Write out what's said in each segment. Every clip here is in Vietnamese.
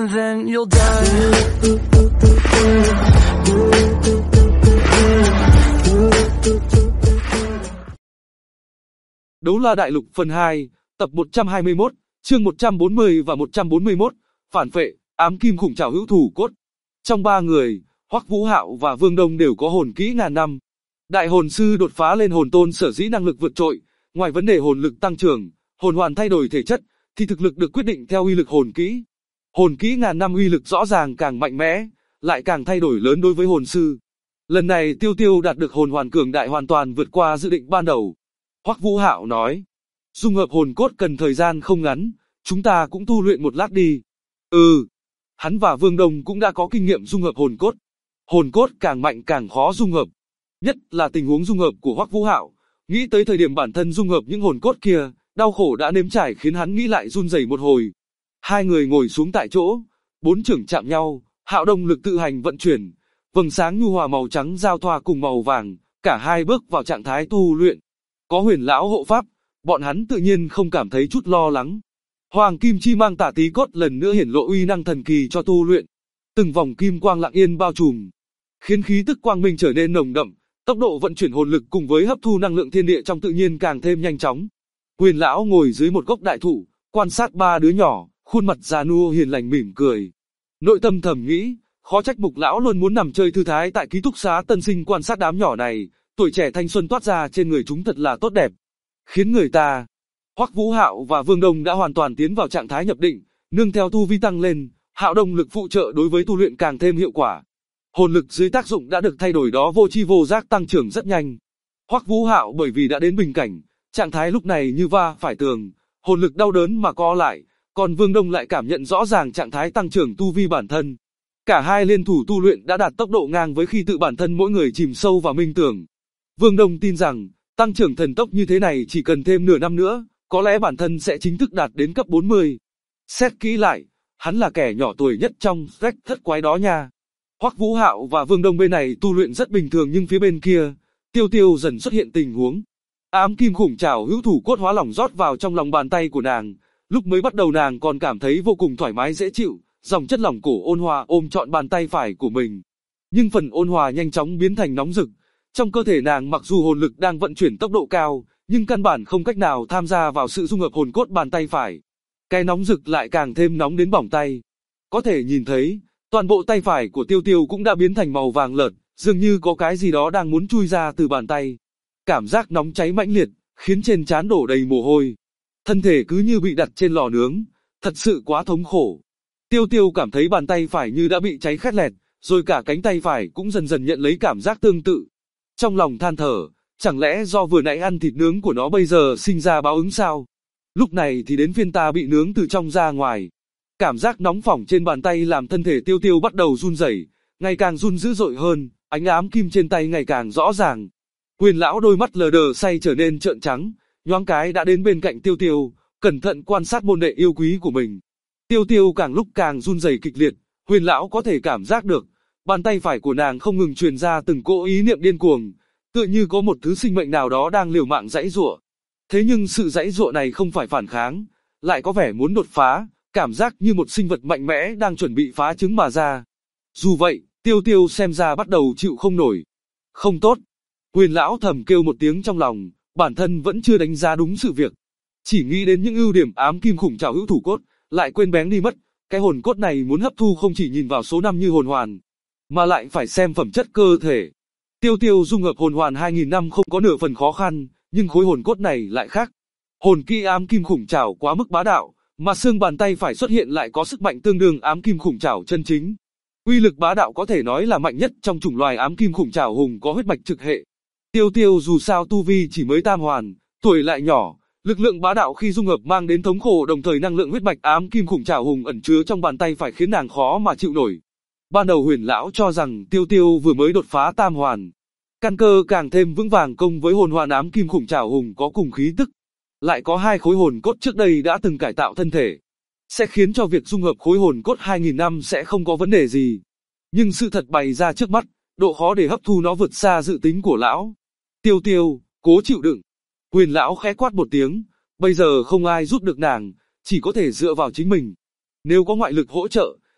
and then you'll die. Đấu La Đại Lục phần 2, tập 121, chương 140 và 141, phản phệ, ám kim khủng trảo hữu thủ cốt. Trong ba người, Hoắc Vũ Hạo và Vương Đông đều có hồn kỹ ngàn năm. Đại hồn sư đột phá lên hồn tôn sở dĩ năng lực vượt trội, ngoài vấn đề hồn lực tăng trưởng, hồn hoàn thay đổi thể chất, thì thực lực được quyết định theo uy lực hồn kỹ. Hồn kỹ ngàn năm uy lực rõ ràng càng mạnh mẽ, lại càng thay đổi lớn đối với hồn sư. Lần này Tiêu Tiêu đạt được hồn hoàn cường đại hoàn toàn vượt qua dự định ban đầu. Hoắc Vũ Hạo nói, dung hợp hồn cốt cần thời gian không ngắn, chúng ta cũng tu luyện một lát đi. Hắn và Vương Đông cũng đã có kinh nghiệm dung hợp hồn cốt. Hồn cốt càng mạnh càng khó dung hợp. Nhất là tình huống dung hợp của Hoắc Vũ Hạo, nghĩ tới thời điểm bản thân dung hợp những hồn cốt kia, đau khổ đã nếm trải khiến hắn nghĩ lại run rẩy một hồi. Hai người ngồi xuống tại chỗ, bốn trưởng chạm nhau, Hạo Đông lực tự hành vận chuyển, vầng sáng nhu hòa màu trắng giao thoa cùng màu vàng, cả hai bước vào trạng thái tu luyện. Có Huyền lão hộ pháp, bọn hắn tự nhiên không cảm thấy chút lo lắng. Hoàng kim chi mang tả tí cốt lần nữa hiển lộ uy năng thần kỳ cho tu luyện. Từng vòng kim quang lặng yên bao trùm, khiến khí tức quang minh trở nên nồng đậm, tốc độ vận chuyển hồn lực cùng với hấp thu năng lượng thiên địa trong tự nhiên càng thêm nhanh chóng. Huyền lão ngồi dưới một gốc đại thụ, quan sát ba đứa nhỏ, khuôn mặt già nua hiền lành mỉm cười. Nội tâm thầm nghĩ, khó trách Mục lão luôn muốn nằm chơi thư thái tại ký túc xá tân sinh quan sát đám nhỏ này, tuổi trẻ thanh xuân toát ra trên người chúng thật là tốt đẹp. Khiến người ta. Hoắc Vũ Hạo và Vương Đông đã hoàn toàn tiến vào trạng thái nhập định, nương theo tu vi tăng lên, Hạo Đông lực phụ trợ đối với tu luyện càng thêm hiệu quả. Hồn lực dưới tác dụng đã được thay đổi đó vô chi vô giác tăng trưởng rất nhanh. Hoắc Vũ Hạo bởi vì đã đến bình cảnh, trạng thái lúc này như va phải tường, hồn lực đau đớn mà co lại, còn Vương Đông lại cảm nhận rõ ràng trạng thái tăng trưởng tu vi bản thân. Cả hai liên thủ tu luyện đã đạt tốc độ ngang với khi tự bản thân mỗi người chìm sâu vào minh tưởng. Vương Đông tin rằng, tăng trưởng thần tốc như thế này chỉ cần thêm nửa năm nữa, có lẽ bản thân sẽ chính thức đạt đến cấp 40. Xét kỹ lại, hắn là kẻ nhỏ tuổi nhất trong rách thất quái đó nha. Hoắc Vũ Hạo và Vương Đông bên này tu luyện rất bình thường nhưng phía bên kia, Tiêu Tiêu dần xuất hiện tình huống. Ám kim khủng trảo hữu thủ cốt hóa lỏng rót vào trong lòng bàn tay của nàng, lúc mới bắt đầu nàng còn cảm thấy vô cùng thoải mái dễ chịu, dòng chất lỏng cổ ôn hòa ôm trọn bàn tay phải của mình. Nhưng phần ôn hòa nhanh chóng biến thành nóng rực. Trong cơ thể nàng mặc dù hồn lực đang vận chuyển tốc độ cao, nhưng căn bản không cách nào tham gia vào sự dung hợp hồn cốt bàn tay phải. Cái nóng rực lại càng thêm nóng đến bỏng tay. Có thể nhìn thấy, toàn bộ tay phải của Tiêu Tiêu cũng đã biến thành màu vàng lợt, dường như có cái gì đó đang muốn chui ra từ bàn tay. Cảm giác nóng cháy mãnh liệt, khiến trên trán đổ đầy mồ hôi. Thân thể cứ như bị đặt trên lò nướng, thật sự quá thống khổ. Tiêu Tiêu cảm thấy bàn tay phải như đã bị cháy khét lẹt, rồi cả cánh tay phải cũng dần dần nhận lấy cảm giác tương tự. Trong lòng than thở, chẳng lẽ do vừa nãy ăn thịt nướng của nó bây giờ sinh ra báo ứng sao? Lúc này thì đến phiên ta bị nướng từ trong ra ngoài. Cảm giác nóng phỏng trên bàn tay làm thân thể Tiêu Tiêu bắt đầu run rẩy, ngày càng run dữ dội hơn, ánh ám kim trên tay ngày càng rõ ràng. Huyền lão đôi mắt lờ đờ say trở nên trợn trắng, nhoáng cái đã đến bên cạnh Tiêu Tiêu, cẩn thận quan sát môn đệ yêu quý của mình. Tiêu Tiêu càng lúc càng run rẩy kịch liệt, Huyền lão có thể cảm giác được, bàn tay phải của nàng không ngừng truyền ra từng cỗ ý niệm điên cuồng, tựa như có một thứ sinh mệnh nào đó đang liều mạng giãy giụa. Thế nhưng sự giãy giụa này không phải phản kháng, lại có vẻ muốn đột phá, cảm giác như một sinh vật mạnh mẽ đang chuẩn bị phá trứng mà ra. Dù vậy, Tiêu Tiêu xem ra bắt đầu chịu không nổi. Không tốt. Huyền lão thầm kêu một tiếng trong lòng, bản thân vẫn chưa đánh giá đúng sự việc. Chỉ nghĩ đến những ưu điểm ám kim khủng trảo hữu thủ cốt, lại quên bén đi mất, cái hồn cốt này muốn hấp thu không chỉ nhìn vào số năm như hồn hoàn, mà lại phải xem phẩm chất cơ thể. Tiêu Tiêu dung hợp hồn hoàn 2000 năm không có nửa phần khó khăn, nhưng khối hồn cốt này lại khác. Hồn kỹ ám kim khủng trảo quá mức bá đạo, mà xương bàn tay phải xuất hiện lại có sức mạnh tương đương ám kim khủng trảo chân chính. Uy lực bá đạo có thể nói là mạnh nhất trong chủng loài ám kim khủng trảo hùng có huyết mạch trực hệ. Tiêu Tiêu dù sao tu vi chỉ mới tam hoàn, tuổi lại nhỏ, lực lượng bá đạo khi dung hợp mang đến thống khổ, đồng thời năng lượng huyết mạch ám kim khủng trảo hùng ẩn chứa trong bàn tay phải khiến nàng khó mà chịu nổi. Ban đầu Huyền lão cho rằng Tiêu Tiêu vừa mới đột phá tam hoàn, căn cơ càng thêm vững vàng công với hồn hoàn ám kim khủng trảo hùng có cùng khí tức, lại có hai khối hồn cốt trước đây đã từng cải tạo thân thể, sẽ khiến cho việc dung hợp khối hồn cốt 2000 năm sẽ không có vấn đề gì. Nhưng sự thật bày ra trước mắt, độ khó để hấp thu nó vượt xa dự tính của lão. Tiêu Tiêu, cố chịu đựng. Huyền lão khẽ quát một tiếng, bây giờ không ai giúp được nàng, chỉ có thể dựa vào chính mình. Nếu có ngoại lực hỗ trợ,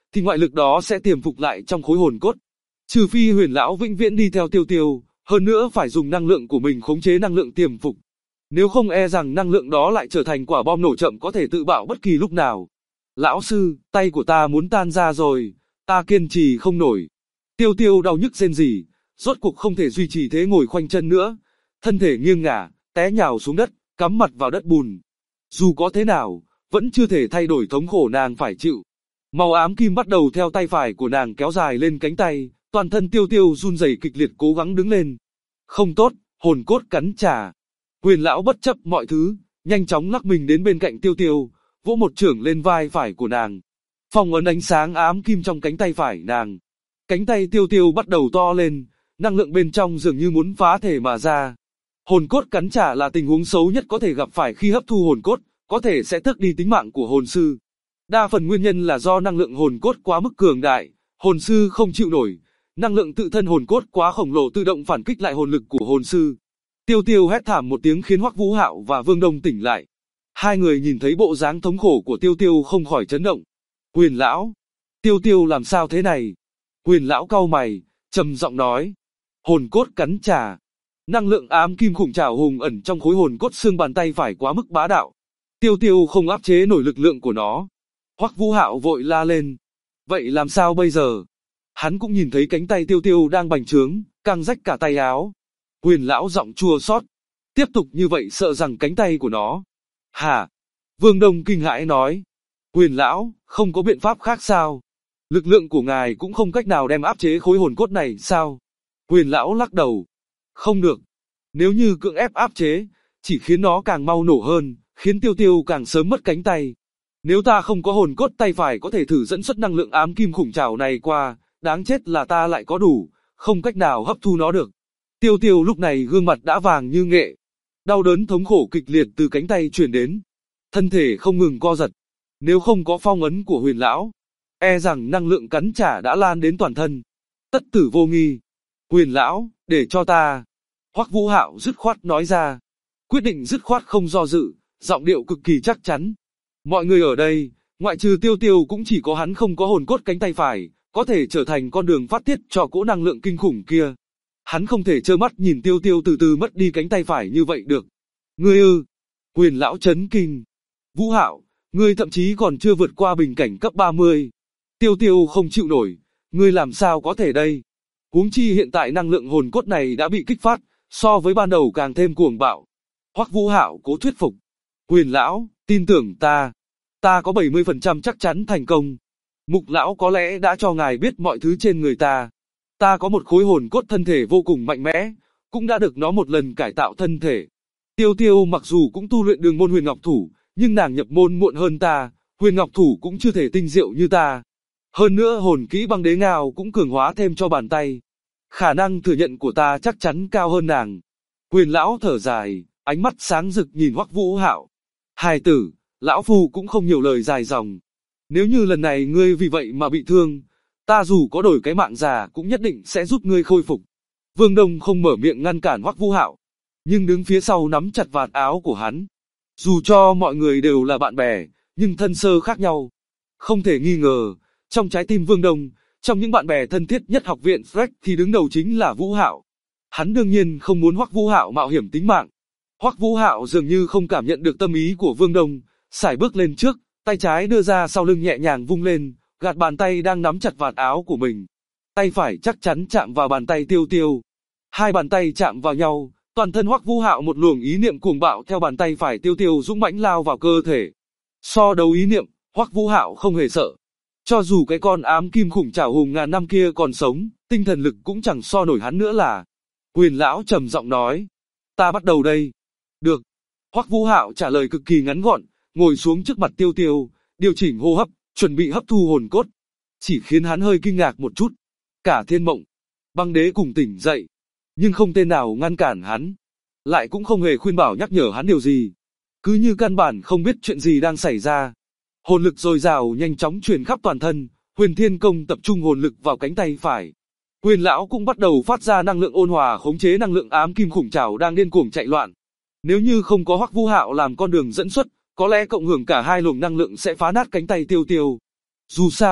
thì ngoại lực đó sẽ tiềm phục lại trong khối hồn cốt. Trừ phi Huyền lão vĩnh viễn đi theo Tiêu Tiêu, hơn nữa phải dùng năng lượng của mình khống chế năng lượng tiềm phục. Nếu không e rằng năng lượng đó lại trở thành quả bom nổ chậm có thể tự bạo bất kỳ lúc nào. Lão sư, tay của ta muốn tan ra rồi, ta kiên trì không nổi. Tiêu Tiêu đau nhức rên rỉ, rốt cuộc không thể duy trì thế ngồi khoanh chân nữa. Thân thể nghiêng ngả, té nhào xuống đất, cắm mặt vào đất bùn. Dù có thế nào, vẫn chưa thể thay đổi thống khổ nàng phải chịu. Màu ám kim bắt đầu theo tay phải của nàng kéo dài lên cánh tay, toàn thân Tiêu Tiêu run rẩy kịch liệt cố gắng đứng lên. Không tốt, hồn cốt cắn trả. Huyền lão bất chấp mọi thứ, nhanh chóng lắc mình đến bên cạnh Tiêu Tiêu, vỗ một chưởng lên vai phải của nàng. Phong ấn ánh sáng ám kim trong cánh tay phải nàng. Cánh tay Tiêu Tiêu bắt đầu to lên, năng lượng bên trong dường như muốn phá thể mà ra. Hồn cốt cắn trả là tình huống xấu nhất có thể gặp phải khi hấp thu hồn cốt, có thể sẽ tước đi tính mạng của hồn sư. Đa phần nguyên nhân là do năng lượng hồn cốt quá mức cường đại, hồn sư không chịu nổi, năng lượng tự thân hồn cốt quá khổng lồ tự động phản kích lại hồn lực của hồn sư. Tiêu Tiêu hét thảm một tiếng khiến Hoắc Vũ Hạo và Vương Đông tỉnh lại. Hai người nhìn thấy bộ dáng thống khổ của Tiêu Tiêu không khỏi chấn động. Huyền lão, Tiêu Tiêu làm sao thế này? Huyền lão cau mày, trầm giọng nói. Hồn cốt cắn trả. Năng lượng ám kim khủng trảo hùng ẩn trong khối hồn cốt xương bàn tay phải quá mức bá đạo. Tiêu Tiêu không áp chế nổi lực lượng của nó. Hoắc Vũ Hạo vội la lên. Vậy làm sao bây giờ? Hắn cũng nhìn thấy cánh tay Tiêu Tiêu đang bành trướng, căng rách cả tay áo. Huyền lão giọng chua xót. Tiếp tục như vậy sợ rằng cánh tay của nó. Hả? Vương Đông kinh hãi nói. Huyền lão, không có biện pháp khác sao? Lực lượng của ngài cũng không cách nào đem áp chế khối hồn cốt này sao? Huyền lão lắc đầu. Không được. Nếu như cưỡng ép áp chế, chỉ khiến nó càng mau nổ hơn, khiến Tiêu Tiêu càng sớm mất cánh tay. Nếu ta không có hồn cốt tay phải có thể thử dẫn xuất năng lượng ám kim khủng trảo này qua, đáng chết là ta lại có đủ, không cách nào hấp thu nó được. Tiêu Tiêu lúc này gương mặt đã vàng như nghệ. Đau đớn thống khổ kịch liệt từ cánh tay truyền đến. Thân thể không ngừng co giật. Nếu không có phong ấn của Huyền lão, e rằng năng lượng cắn trả đã lan đến toàn thân. Tất tử vô nghi. Huyền lão, để cho ta. Hoắc Vũ Hạo dứt khoát nói ra. Quyết định dứt khoát không do dự, giọng điệu cực kỳ chắc chắn. Mọi người ở đây, ngoại trừ Tiêu Tiêu cũng chỉ có hắn không có hồn cốt cánh tay phải, có thể trở thành con đường phát tiết cho cỗ năng lượng kinh khủng kia. Hắn không thể trơ mắt nhìn Tiêu Tiêu từ từ mất đi cánh tay phải như vậy được. Ngươi ư? Huyền lão chấn kinh. Vũ Hạo, ngươi thậm chí còn chưa vượt qua bình cảnh cấp 30. Tiêu Tiêu không chịu nổi, ngươi làm sao có thể đây? Huống chi hiện tại năng lượng hồn cốt này đã bị kích phát, so với ban đầu càng thêm cuồng bạo. Hoắc Vũ Hạo cố thuyết phục. Huyền lão, tin tưởng ta. Ta có 70% chắc chắn thành công. Mục lão có lẽ đã cho ngài biết mọi thứ trên người ta. Ta có một khối hồn cốt thân thể vô cùng mạnh mẽ, cũng đã được nó một lần cải tạo thân thể. Tiêu Tiêu mặc dù cũng tu luyện đường môn huyền ngọc thủ, nhưng nàng nhập môn muộn hơn ta, huyền ngọc thủ cũng chưa thể tinh diệu như ta. Hơn nữa hồn kỹ băng đế ngao cũng cường hóa thêm cho bàn tay. Khả năng thừa nhận của ta chắc chắn cao hơn nàng. Huyền lão thở dài, ánh mắt sáng rực nhìn Hoắc Vũ Hạo. Hài tử, lão phu cũng không nhiều lời dài dòng. Nếu như lần này ngươi vì vậy mà bị thương, ta dù có đổi cái mạng già cũng nhất định sẽ giúp ngươi khôi phục. Vương Đông không mở miệng ngăn cản Hoắc Vũ Hạo, nhưng đứng phía sau nắm chặt vạt áo của hắn. Dù cho mọi người đều là bạn bè, nhưng thân sơ khác nhau. Không thể nghi ngờ, trong trái tim Vương Đông, trong những bạn bè thân thiết nhất học viện Freck thì đứng đầu chính là Vũ Hạo. Hắn đương nhiên không muốn Hoắc Vũ Hạo mạo hiểm tính mạng. Hoắc Vũ Hạo dường như không cảm nhận được tâm ý của Vương Đông, sải bước lên trước, tay trái đưa ra sau lưng nhẹ nhàng vung lên, gạt bàn tay đang nắm chặt vạt áo của mình. Tay phải chắc chắn chạm vào bàn tay Tiêu Tiêu. Hai bàn tay chạm vào nhau, toàn thân Hoắc Vũ Hạo một luồng ý niệm cuồng bạo theo bàn tay phải Tiêu Tiêu dũng mãnh lao vào cơ thể. So đấu ý niệm, Hoắc Vũ Hạo không hề sợ. Cho dù cái con ám kim khủng trảo hùng ngàn năm kia còn sống, tinh thần lực cũng chẳng so nổi hắn nữa là. Huyền lão trầm giọng nói, ta bắt đầu đây. Được. Hoắc Vũ Hạo trả lời cực kỳ ngắn gọn, ngồi xuống trước mặt Tiêu Tiêu, điều chỉnh hô hấp, chuẩn bị hấp thu hồn cốt. Chỉ khiến hắn hơi kinh ngạc một chút. Cả Thiên Mộng, Băng Đế cùng tỉnh dậy, nhưng không tên nào ngăn cản hắn, lại cũng không hề khuyên bảo nhắc nhở hắn điều gì. Cứ như căn bản không biết chuyện gì đang xảy ra. Hồn lực dồi dào nhanh chóng truyền khắp toàn thân, Huyền Thiên Công tập trung hồn lực vào cánh tay phải. Huyền lão cũng bắt đầu phát ra năng lượng ôn hòa khống chế năng lượng ám kim khủng trảo đang điên cuồng chạy loạn. Nếu như không có Hoắc Vũ Hạo làm con đường dẫn xuất, có lẽ cộng hưởng cả hai luồng năng lượng sẽ phá nát cánh tay Tiêu Tiêu. Dù sao,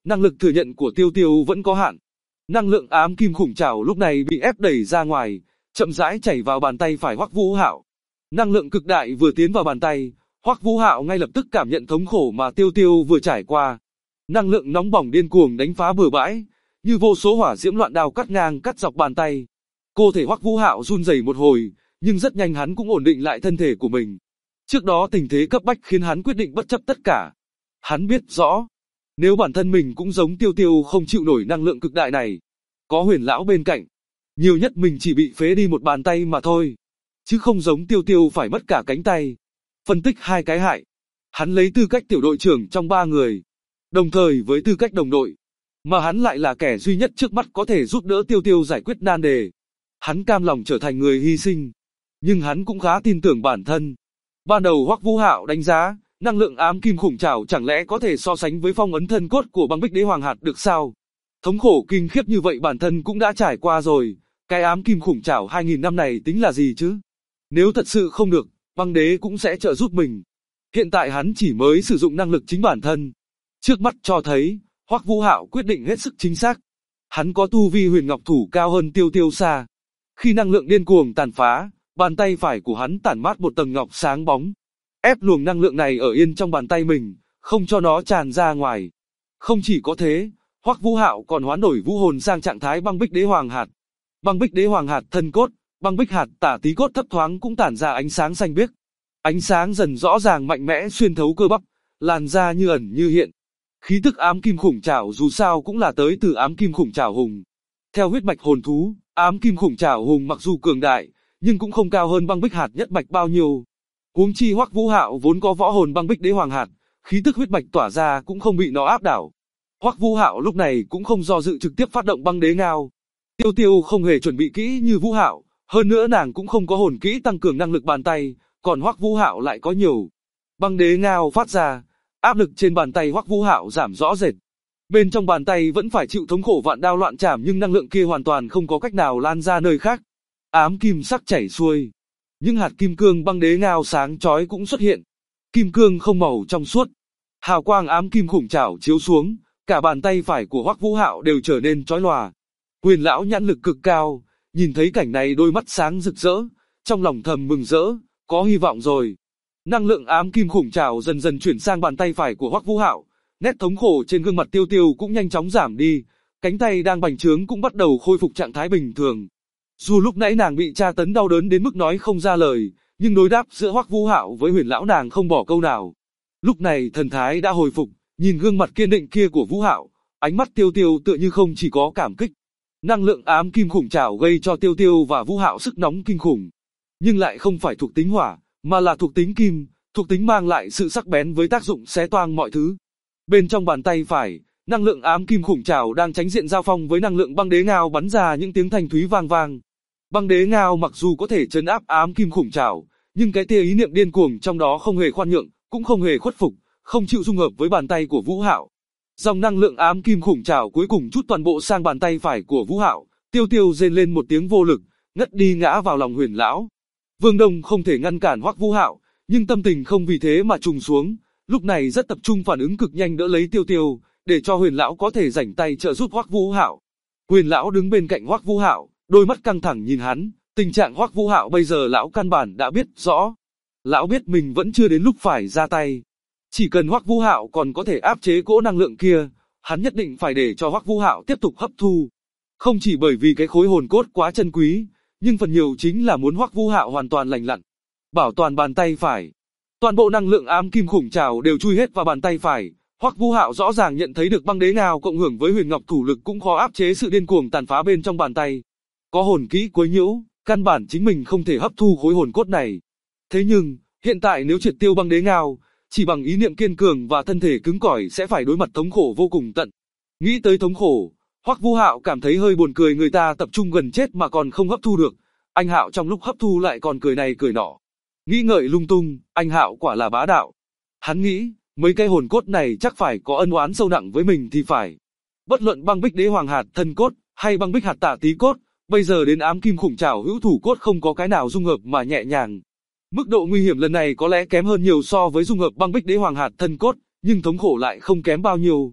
năng lực thừa nhận của Tiêu Tiêu vẫn có hạn. Năng lượng ám kim khủng trảo lúc này bị ép đẩy ra ngoài, chậm rãi chảy vào bàn tay phải Hoắc Vũ Hạo. Năng lượng cực đại vừa tiến vào bàn tay, Hoắc Vũ Hạo ngay lập tức cảm nhận thống khổ mà Tiêu Tiêu vừa trải qua. Năng lượng nóng bỏng điên cuồng đánh phá bừa bãi, như vô số hỏa diễm loạn đao cắt ngang cắt dọc bàn tay. Cơ thể Hoắc Vũ Hạo run rẩy một hồi, nhưng rất nhanh hắn cũng ổn định lại thân thể của mình. Trước đó tình thế cấp bách khiến hắn quyết định bất chấp tất cả. Hắn biết rõ, nếu bản thân mình cũng giống Tiêu Tiêu không chịu nổi năng lượng cực đại này, có Huyền lão bên cạnh, nhiều nhất mình chỉ bị phế đi một bàn tay mà thôi, chứ không giống Tiêu Tiêu phải mất cả cánh tay. Phân tích hai cái hại, hắn lấy tư cách tiểu đội trưởng trong ba người, đồng thời với tư cách đồng đội, mà hắn lại là kẻ duy nhất trước mắt có thể giúp đỡ Tiêu Tiêu giải quyết nan đề. Hắn cam lòng trở thành người hy sinh, nhưng hắn cũng khá tin tưởng bản thân. Ban đầu Hoắc Vũ Hạo đánh giá, năng lượng ám kim khủng trảo chẳng lẽ có thể so sánh với phong ấn thân cốt của băng bích đế hoàng hạt được sao? Thống khổ kinh khiếp như vậy bản thân cũng đã trải qua rồi, cái ám kim khủng trảo 2000 năm này tính là gì chứ? Nếu thật sự không được, băng đế cũng sẽ trợ giúp mình. Hiện tại hắn chỉ mới sử dụng năng lực chính bản thân. Trước mắt cho thấy, Hoắc Vũ Hạo quyết định hết sức chính xác. Hắn có tu vi huyền ngọc thủ cao hơn Tiêu Tiêu xa. Khi năng lượng điên cuồng tàn phá, bàn tay phải của hắn tản mát một tầng ngọc sáng bóng. Ép luồng năng lượng này ở yên trong bàn tay mình, không cho nó tràn ra ngoài. Không chỉ có thế, Hoắc Vũ Hạo còn hoán đổi vũ hồn sang trạng thái băng bích đế hoàng hạt. Băng bích đế hoàng hạt thân cốt, băng bích hạt tả tí cốt thấp thoáng cũng tản ra ánh sáng xanh biếc. Ánh sáng dần rõ ràng mạnh mẽ xuyên thấu cơ bắp, làn da như ẩn như hiện. Khí tức ám kim khủng trảo dù sao cũng là tới từ ám kim khủng trảo hùng. Theo huyết mạch hồn thú, ám kim khủng trảo hùng mặc dù cường đại, nhưng cũng không cao hơn băng bích hạt nhất mạch bao nhiêu. Huống chi Hoắc Vũ Hạo vốn có võ hồn băng bích đế hoàng hạt, khí tức huyết mạch tỏa ra cũng không bị nó áp đảo. Hoắc Vũ Hạo lúc này cũng không do dự trực tiếp phát động băng đế ngao. Tiêu Tiêu không hề chuẩn bị kỹ như Vũ Hạo, hơn nữa nàng cũng không có hồn kỹ tăng cường năng lực bàn tay, còn Hoắc Vũ Hạo lại có nhiều. Băng đế ngao phát ra, áp lực trên bàn tay Hoắc Vũ Hạo giảm rõ rệt. Bên trong bàn tay vẫn phải chịu thống khổ vạn đao loạn chảm nhưng năng lượng kia hoàn toàn không có cách nào lan ra nơi khác. Ám kim sắc chảy xuôi. Những hạt kim cương băng đế ngao sáng chói cũng xuất hiện. Kim cương không màu trong suốt. Hào quang ám kim khủng trảo chiếu xuống, cả bàn tay phải của Hoắc Vũ Hạo đều trở nên chói lòa. Huyền lão nhãn lực cực cao, nhìn thấy cảnh này đôi mắt sáng rực rỡ, trong lòng thầm mừng rỡ, có hy vọng rồi. Năng lượng ám kim khủng trảo dần dần chuyển sang bàn tay phải của Hoắc Vũ Hạo, nét thống khổ trên gương mặt Tiêu Tiêu cũng nhanh chóng giảm đi, cánh tay đang bành trướng cũng bắt đầu khôi phục trạng thái bình thường. Dù lúc nãy nàng bị tra tấn đau đớn đến mức nói không ra lời, nhưng đối đáp giữa Hoắc Vũ Hạo với Huyền lão nàng không bỏ câu nào. Lúc này thần thái đã hồi phục, nhìn gương mặt kiên định kia của Vũ Hạo, ánh mắt Tiêu Tiêu tựa như không chỉ có cảm kích. Năng lượng ám kim khủng trảo gây cho Tiêu Tiêu và Vũ Hạo sức nóng kinh khủng, nhưng lại không phải thuộc tính hỏa, mà là thuộc tính kim, thuộc tính mang lại sự sắc bén với tác dụng xé toang mọi thứ. Bên trong bàn tay phải, năng lượng ám kim khủng trảo đang tránh diện giao phong với năng lượng băng đế ngao bắn ra những tiếng thanh thúy vang vang. Băng đế ngao mặc dù có thể trấn áp ám kim khủng trảo, nhưng cái tia ý niệm điên cuồng trong đó không hề khoan nhượng, cũng không hề khuất phục, không chịu dung hợp với bàn tay của Vũ Hạo. Dòng năng lượng ám kim khủng trảo cuối cùng trút toàn bộ sang bàn tay phải của Vũ Hạo, Tiêu Tiêu rên lên một tiếng vô lực, ngất đi ngã vào lòng Huyền lão. Vương Đông không thể ngăn cản Hoắc Vũ Hạo, nhưng tâm tình không vì thế mà trùng xuống, lúc này rất tập trung phản ứng cực nhanh đỡ lấy Tiêu Tiêu, để cho Huyền lão có thể rảnh tay trợ giúp Hoắc Vũ Hạo. Huyền lão đứng bên cạnh Hoắc Vũ Hạo, đôi mắt căng thẳng nhìn hắn, tình trạng Hoắc Vũ Hạo bây giờ lão căn bản đã biết rõ. Lão biết mình vẫn chưa đến lúc phải ra tay. Chỉ cần Hoắc Vũ Hạo còn có thể áp chế cỗ năng lượng kia, hắn nhất định phải để cho Hoắc Vũ Hạo tiếp tục hấp thu. Không chỉ bởi vì cái khối hồn cốt quá chân quý, nhưng phần nhiều chính là muốn Hoắc Vũ Hạo hoàn toàn lành lặn, bảo toàn bàn tay phải. Toàn bộ năng lượng ám kim khủng trảo đều chui hết vào bàn tay phải. Hoắc Vũ Hạo rõ ràng nhận thấy được băng đế ngao cộng hưởng với huyền ngọc thủ lực cũng khó áp chế sự điên cuồng tàn phá bên trong bàn tay. Có hồn kỹ quấy nhiễu, căn bản chính mình không thể hấp thu khối hồn cốt này. Thế nhưng, hiện tại nếu triệt tiêu băng đế ngao, chỉ bằng ý niệm kiên cường và thân thể cứng cỏi sẽ phải đối mặt thống khổ vô cùng tận. Nghĩ tới thống khổ, Hoắc Vũ Hạo cảm thấy hơi buồn cười, người ta tập trung gần chết mà còn không hấp thu được. Anh Hạo trong lúc hấp thu lại còn cười này cười nọ. Nghĩ ngợi lung tung, anh Hạo quả là bá đạo. Hắn nghĩ, mấy cái hồn cốt này chắc phải có ân oán sâu nặng với mình thì phải. Bất luận băng bích đế hoàng hạt thân cốt, hay băng bích hạt tả tí cốt, bây giờ đến ám kim khủng trảo hữu thủ cốt không có cái nào dung hợp mà nhẹ nhàng. Mức độ nguy hiểm lần này có lẽ kém hơn nhiều so với dung hợp băng bích đế hoàng hạt thân cốt, nhưng thống khổ lại không kém bao nhiêu.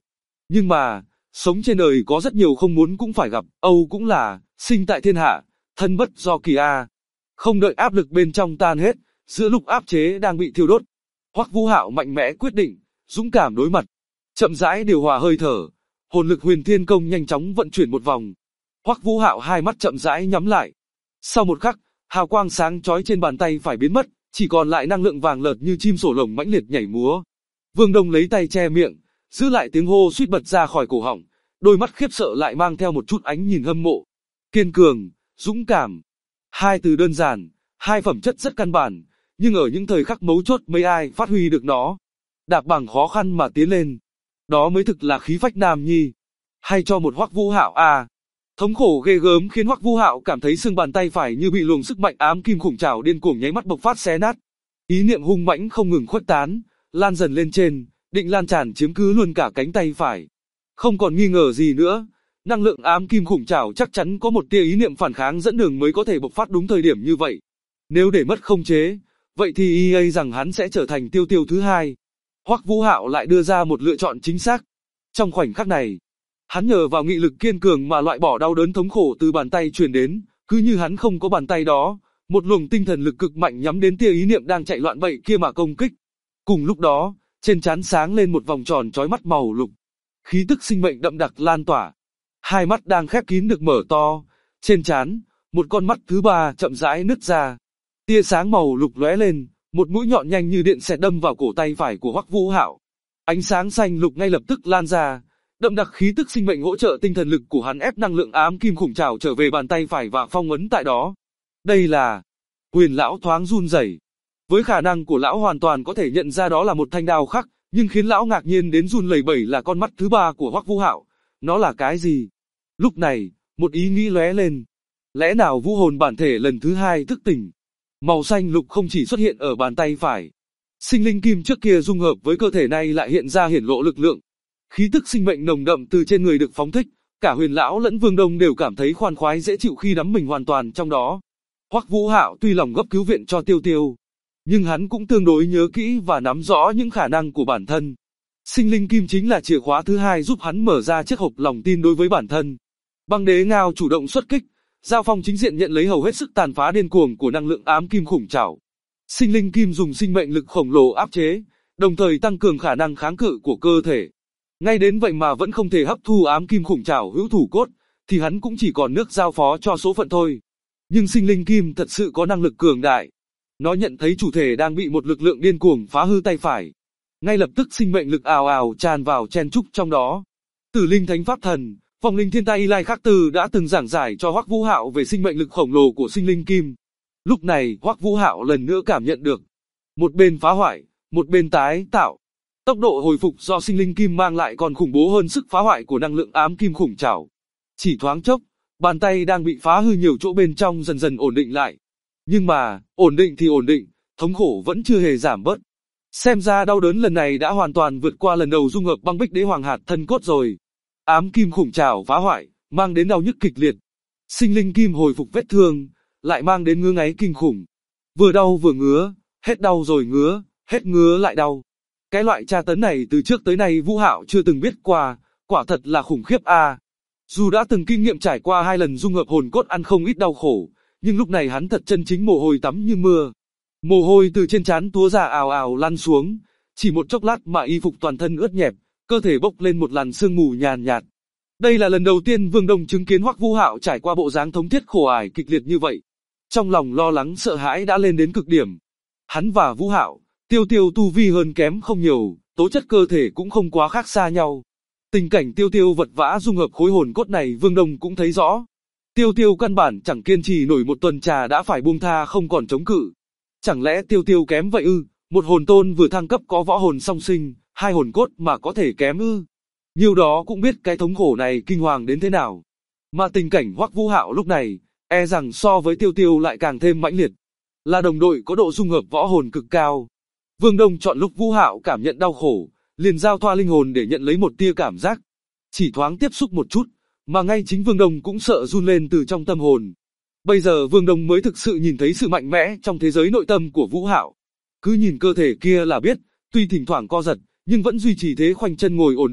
Nhưng mà, sống trên đời có rất nhiều không muốn cũng phải gặp, Âu cũng là, sinh tại thiên hạ, thân bất do kỳ a. Không đợi áp lực bên trong tan hết, giữa lúc áp chế đang bị thiêu đốt, Hoắc Vũ Hạo mạnh mẽ quyết định, dũng cảm đối mặt, chậm rãi điều hòa hơi thở, hồn lực Huyền Thiên Công nhanh chóng vận chuyển một vòng. Hoắc Vũ Hạo hai mắt chậm rãi nhắm lại. Sau một khắc, hào quang sáng chói trên bàn tay phải biến mất, chỉ còn lại năng lượng vàng lợt như chim sổ lồng mãnh liệt nhảy múa. Vương Đông lấy tay che miệng, giữ lại tiếng hô suýt bật ra khỏi cổ họng, đôi mắt khiếp sợ lại mang theo một chút ánh nhìn hâm mộ. Kiên cường, dũng cảm. Hai từ đơn giản, hai phẩm chất rất căn bản, nhưng ở những thời khắc mấu chốt mấy ai phát huy được nó. Đạp bằng khó khăn mà tiến lên. Đó mới thực là khí phách nam nhi. Hay cho một Hoắc Vũ Hạo à. Thống khổ ghê gớm khiến Hoắc Vũ Hạo cảm thấy xương bàn tay phải như bị luồng sức mạnh ám kim khủng trảo điên cuồng nháy mắt bộc phát xé nát. Ý niệm hung mãnh không ngừng khuếch tán, lan dần lên trên, định lan tràn chiếm cứ luôn cả cánh tay phải. Không còn nghi ngờ gì nữa, năng lượng ám kim khủng trảo chắc chắn có một tia ý niệm phản kháng dẫn đường mới có thể bộc phát đúng thời điểm như vậy. Nếu để mất không chế, vậy thì EA rằng hắn sẽ trở thành Tiêu Tiêu thứ hai. Hoắc Vũ Hạo lại đưa ra một lựa chọn chính xác. Trong khoảnh khắc này, hắn nhờ vào nghị lực kiên cường mà loại bỏ đau đớn thống khổ từ bàn tay truyền đến, cứ như hắn không có bàn tay đó, một luồng tinh thần lực cực mạnh nhắm đến tia ý niệm đang chạy loạn bậy kia mà công kích. Cùng lúc đó, trên trán sáng lên một vòng tròn chói mắt màu lục, khí tức sinh mệnh đậm đặc lan tỏa. Hai mắt đang khép kín được mở to, trên trán, một con mắt thứ ba chậm rãi nứt ra. Tia sáng màu lục lóe lên, một mũi nhọn nhanh như điện xẹt đâm vào cổ tay phải của Hoắc Vũ Hạo. Ánh sáng xanh lục ngay lập tức lan ra, đậm đặc khí tức sinh mệnh hỗ trợ tinh thần lực của hắn ép năng lượng ám kim khủng trảo trở về bàn tay phải và phong ấn tại đó. Đây là... Huyền lão thoáng run rẩy. Với khả năng của lão hoàn toàn có thể nhận ra đó là một thanh đao khắc, nhưng khiến lão ngạc nhiên đến run lẩy bẩy là con mắt thứ ba của Hoắc Vũ Hạo. Nó là cái gì? Lúc này, một ý nghĩ lóe lên. Lẽ nào vũ hồn bản thể lần thứ hai thức tỉnh? Màu xanh lục không chỉ xuất hiện ở bàn tay phải. Sinh linh kim trước kia dung hợp với cơ thể này lại hiện ra hiển lộ lực lượng. Khí tức sinh mệnh nồng đậm từ trên người được phóng thích, cả Huyền lão lẫn Vương Đông đều cảm thấy khoan khoái dễ chịu khi nắm mình hoàn toàn trong đó. Hoắc Vũ Hạo tuy lòng gấp cứu viện cho Tiêu Tiêu, nhưng hắn cũng tương đối nhớ kỹ và nắm rõ những khả năng của bản thân. Sinh linh kim chính là chìa khóa thứ hai giúp hắn mở ra chiếc hộp lòng tin đối với bản thân. Băng đế ngao chủ động xuất kích, giao phong chính diện nhận lấy hầu hết sức tàn phá điên cuồng của năng lượng ám kim khủng trảo. Sinh linh kim dùng sinh mệnh lực khổng lồ áp chế, đồng thời tăng cường khả năng kháng cự của cơ thể. Ngay đến vậy mà vẫn không thể hấp thu ám kim khủng trảo hữu thủ cốt, thì hắn cũng chỉ còn nước giao phó cho số phận thôi. Nhưng sinh linh kim thật sự có năng lực cường đại. Nó nhận thấy chủ thể đang bị một lực lượng điên cuồng phá hư tay phải. Ngay lập tức sinh mệnh lực ào ào tràn vào chen trúc trong đó. Tử linh thánh pháp thần, vòng linh thiên tai Lai Khắc Từ đã từng giảng giải cho Hoắc Vũ Hạo về sinh mệnh lực khổng lồ của sinh linh kim. Lúc này Hoắc Vũ Hạo lần nữa cảm nhận được. Một bên phá hoại, một bên tái tạo. Tốc độ hồi phục do sinh linh kim mang lại còn khủng bố hơn sức phá hoại của năng lượng ám kim khủng trảo. Chỉ thoáng chốc, bàn tay đang bị phá hư nhiều chỗ bên trong dần dần ổn định lại. Nhưng mà, ổn định thì ổn định, thống khổ vẫn chưa hề giảm bớt. Xem ra đau đớn lần này đã hoàn toàn vượt qua lần đầu dung hợp băng bích đế hoàng hạt thân cốt rồi. Ám kim khủng trảo phá hoại, mang đến đau nhức kịch liệt. Sinh linh kim hồi phục vết thương, lại mang đến ngứa ngáy kinh khủng. Vừa đau vừa ngứa, hết đau rồi ngứa, hết ngứa lại đau. Cái loại tra tấn này từ trước tới nay Vũ Hạo chưa từng biết qua, quả thật là khủng khiếp a. Dù đã từng kinh nghiệm trải qua 2 lần dung hợp hồn cốt ăn không ít đau khổ, nhưng lúc này hắn thật chân chính mồ hôi tắm như mưa. Mồ hôi từ trên trán túa ra ào ào lăn xuống, chỉ một chốc lát mà y phục toàn thân ướt nhẹp, cơ thể bốc lên một làn sương mù nhàn nhạt. Đây là lần đầu tiên Vương Đông chứng kiến Hoắc Vũ Hạo trải qua bộ dáng thống thiết khổ ải kịch liệt như vậy. Trong lòng lo lắng sợ hãi đã lên đến cực điểm. Hắn và Vũ Hạo, Tiêu Tiêu tu vi hơn kém không nhiều, tố chất cơ thể cũng không quá khác xa nhau. Tình cảnh Tiêu Tiêu vật vã dung hợp khối hồn cốt này Vương Đông cũng thấy rõ. Tiêu Tiêu căn bản chẳng kiên trì nổi một tuần trà đã phải buông tha không còn chống cự. Chẳng lẽ Tiêu Tiêu kém vậy ư? Một hồn tôn vừa thăng cấp có võ hồn song sinh, 2 hồn cốt mà có thể kém ư? Nhiều đó cũng biết cái thống khổ này kinh hoàng đến thế nào. Mà tình cảnh Hoắc Vũ Hạo lúc này, e rằng so với Tiêu Tiêu lại càng thêm mãnh liệt. Là đồng đội có độ dung hợp võ hồn cực cao. Vương Đông chọn lúc Vũ Hạo cảm nhận đau khổ, liền giao thoa linh hồn để nhận lấy một tia cảm giác. Chỉ thoáng tiếp xúc một chút, mà ngay chính Vương Đông cũng sợ run lên từ trong tâm hồn. Bây giờ Vương Đông mới thực sự nhìn thấy sự mạnh mẽ trong thế giới nội tâm của Vũ Hạo. Cứ nhìn cơ thể kia là biết, tuy thỉnh thoảng co giật, nhưng vẫn duy trì thế khoanh chân ngồi ổn định,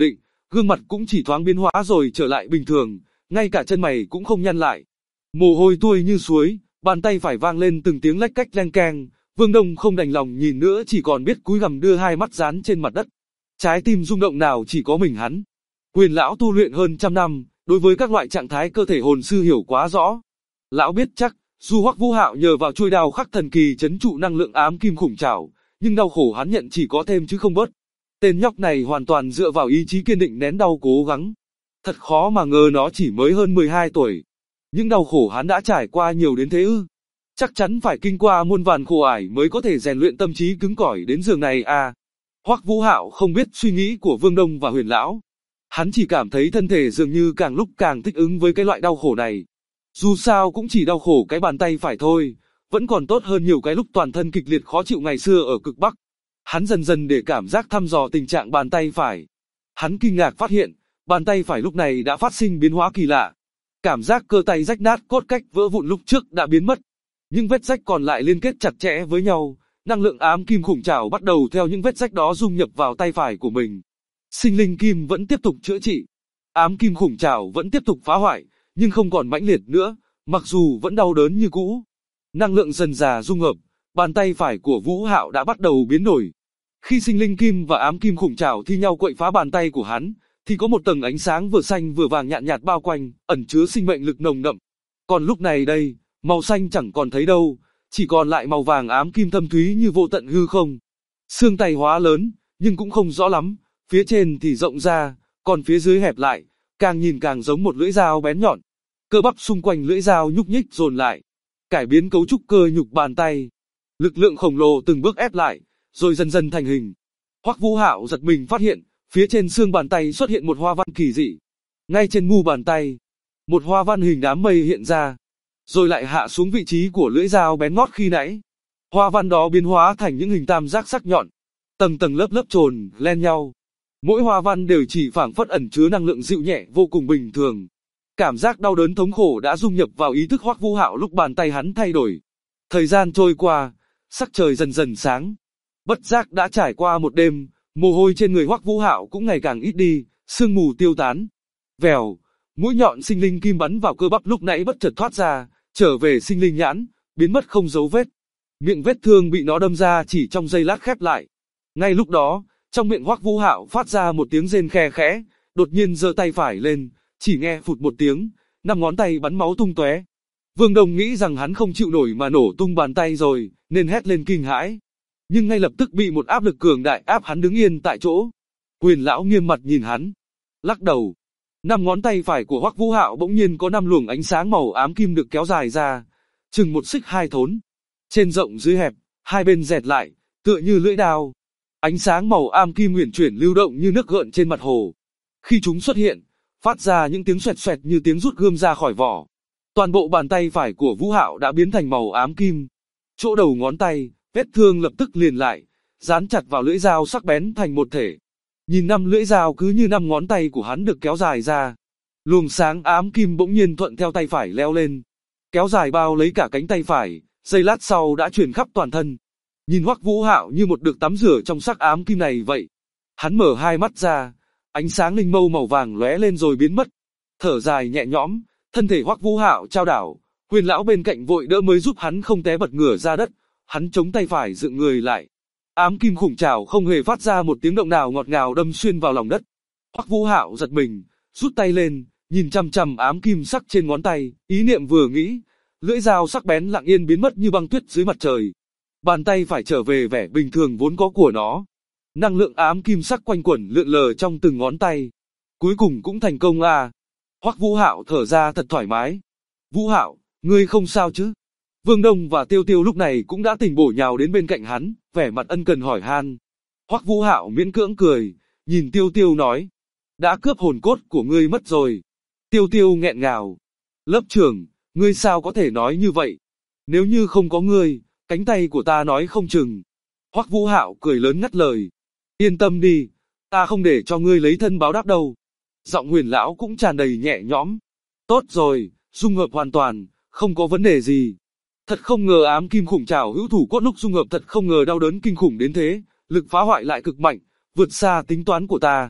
gương mặt cũng chỉ thoáng biến hóa rồi trở lại bình thường, ngay cả chân mày cũng không nhăn lại. Mồ hôi tuôn như suối, bàn tay phải vang lên từng tiếng lách cách leng keng, Vương Đông không đành lòng nhìn nữa chỉ còn biết cúi gằm đưa hai mắt dán trên mặt đất. Trái tim rung động nào chỉ có mình hắn. Huyền lão tu luyện hơn trăm năm, đối với các loại trạng thái cơ thể hồn sư hiểu quá rõ. Lão biết chắc, dù Hoắc Vũ Hạo nhờ vào chuôi đao khắc thần kỳ trấn trụ năng lượng ám kim khủng trảo, nhưng đau khổ hắn nhận chỉ có thêm chứ không bớt. Tên nhóc này hoàn toàn dựa vào ý chí kiên định nén đau cố gắng. Thật khó mà ngờ nó chỉ mới hơn 12 tuổi. Những đau khổ hắn đã trải qua nhiều đến thế ư? Chắc chắn phải kinh qua muôn vàn khổ ải mới có thể rèn luyện tâm trí cứng cỏi đến giường này à. Hoắc Vũ Hạo không biết suy nghĩ của Vương Đông và Huyền lão. Hắn chỉ cảm thấy thân thể dường như càng lúc càng thích ứng với cái loại đau khổ này. Dù sao cũng chỉ đau khổ cái bàn tay phải thôi, vẫn còn tốt hơn nhiều cái lúc toàn thân kịch liệt khó chịu ngày xưa ở cực Bắc. Hắn dần dần để cảm giác thăm dò tình trạng bàn tay phải. Hắn kinh ngạc phát hiện, bàn tay phải lúc này đã phát sinh biến hóa kỳ lạ. Cảm giác cơ tay rách nát cốt cách vỡ vụn lúc trước đã biến mất. Những vết rách còn lại liên kết chặt chẽ với nhau, năng lượng ám kim khủng trảo bắt đầu theo những vết rách đó dung nhập vào tay phải của mình. Sinh linh kim vẫn tiếp tục chữa trị. Ám kim khủng trảo vẫn tiếp tục phá hoại, nhưng không còn mãnh liệt nữa, mặc dù vẫn đau đớn như cũ. Năng lượng dần dà dung hợp, bàn tay phải của Vũ Hạo đã bắt đầu biến đổi. Khi sinh linh kim và ám kim khủng trảo thi nhau quậy phá bàn tay của hắn, thì có một tầng ánh sáng vừa xanh vừa vàng nhạt nhạt bao quanh, ẩn chứa sinh mệnh lực nồng đậm. Còn lúc này đây, màu xanh chẳng còn thấy đâu, chỉ còn lại màu vàng ám kim thâm thúy như vô tận hư không. Xương tay hóa lớn, nhưng cũng không rõ lắm, phía trên thì rộng ra, còn phía dưới hẹp lại, càng nhìn càng giống một lưỡi dao bén nhọn. Cơ bắp xung quanh lưỡi dao nhúc nhích dồn lại, cải biến cấu trúc cơ nhục bàn tay. Lực lượng khổng lồ từng bước ép lại, rồi dần dần thành hình. Hoắc Vũ Hạo giật mình phát hiện, phía trên xương bàn tay xuất hiện một hoa văn kỳ dị. Ngay trên mu bàn tay, một hoa văn hình đám mây hiện ra, rồi lại hạ xuống vị trí của lưỡi dao bén ngót khi nãy. Hoa văn đó biến hóa thành những hình tam giác sắc nhọn, tầng tầng lớp lớp chồn len nhau. Mỗi hoa văn đều chỉ phảng phất ẩn chứa năng lượng dịu nhẹ vô cùng bình thường. Cảm giác đau đớn thống khổ đã dung nhập vào ý thức Hoắc Vũ Hạo lúc bàn tay hắn thay đổi. Thời gian trôi qua, sắc trời dần dần sáng. Bất giác đã trải qua một đêm, mồ hôi trên người Hoắc Vũ Hạo cũng ngày càng ít đi, sương mù tiêu tán. Vèo, mũi nhọn sinh linh kim bắn vào cơ bắp lúc nãy bất chợt thoát ra, trở về sinh linh nhãn, biến mất không dấu vết. Miệng vết thương bị nó đâm ra chỉ trong giây lát khép lại. Ngay lúc đó, trong miệng Hoắc Vũ Hạo phát ra một tiếng rên khe khẽ, đột nhiên giơ tay phải lên, chỉ nghe phụt một tiếng, 5 ngón tay bắn máu tung tóe. Vương Đông nghĩ rằng hắn không chịu nổi mà nổ tung bàn tay rồi, nên hét lên kinh hãi. Nhưng ngay lập tức bị một áp lực cường đại áp hắn đứng yên tại chỗ. Huyền lão nghiêm mặt nhìn hắn, lắc đầu. 5 ngón tay phải của Hoắc Vũ Hạo bỗng nhiên có 5 luồng ánh sáng màu ám kim được kéo dài ra, chừng 1 xích 2 thốn. Trên rộng dưới hẹp, hai bên dẹt lại, tựa như lưỡi dao. Ánh sáng màu ám kim huyền chuyển lưu động như nước gợn trên mặt hồ. Khi chúng xuất hiện, phát ra những tiếng xoẹt xoẹt như tiếng rút gươm ra khỏi vỏ. Toàn bộ bàn tay phải của Vũ Hạo đã biến thành màu ám kim. Chỗ đầu ngón tay, vết thương lập tức liền lại, dán chặt vào lưỡi dao sắc bén thành một thể. Nhìn 5 lưỡi dao cứ như 5 ngón tay của hắn được kéo dài ra. Luồng sáng ám kim bỗng nhiên thuận theo tay phải leo lên, kéo dài bao lấy cả cánh tay phải, giây lát sau đã truyền khắp toàn thân. Nhìn Hoắc Vũ Hạo như một được tắm rửa trong sắc ám kim này vậy. Hắn mở hai mắt ra, ánh sáng linh mâu màu vàng lóe lên rồi biến mất. Thở dài nhẹ nhõm, thân thể Hoắc Vũ Hạo chao đảo, Huyền lão bên cạnh vội đỡ mới giúp hắn không té bật ngửa ra đất. Hắn chống tay phải dựng người lại. Ám kim khủng trảo không hề phát ra một tiếng động nào ngọt ngào đâm xuyên vào lòng đất. Hoắc Vũ Hạo giật mình, rút tay lên, nhìn chằm chằm ám kim sắc trên ngón tay, ý niệm vừa nghĩ, lưỡi dao sắc bén lặng yên biến mất như băng tuyết dưới mặt trời. Bàn tay phải trở về vẻ bình thường vốn có của nó. Năng lượng ám kim sắc quanh quẩn lượn lờ trong từng ngón tay. Cuối cùng cũng thành công à. Hoắc Vũ Hạo thở ra thật thoải mái. Vũ Hạo, ngươi không sao chứ? Vương Đông và Tiêu Tiêu lúc này cũng đã tỉnh bổ nhào đến bên cạnh hắn, vẻ mặt ân cần hỏi han. Hoắc Vũ Hạo miễn cưỡng cười, nhìn Tiêu Tiêu nói, đã cướp hồn cốt của ngươi mất rồi. Tiêu Tiêu nghẹn ngào, lớp trưởng, ngươi sao có thể nói như vậy? Nếu như không có ngươi, cánh tay của ta nói không chừng. Hoắc Vũ Hạo cười lớn ngắt lời, yên tâm đi, ta không để cho ngươi lấy thân báo đáp đâu. Giọng Huyền lão cũng tràn đầy nhẹ nhõm. Tốt rồi, dung hợp hoàn toàn, không có vấn đề gì. Thật không ngờ ám kim khủng trảo hữu thủ cốt lúc dung hợp thật không ngờ đau đớn kinh khủng đến thế, lực phá hoại lại cực mạnh, vượt xa tính toán của ta.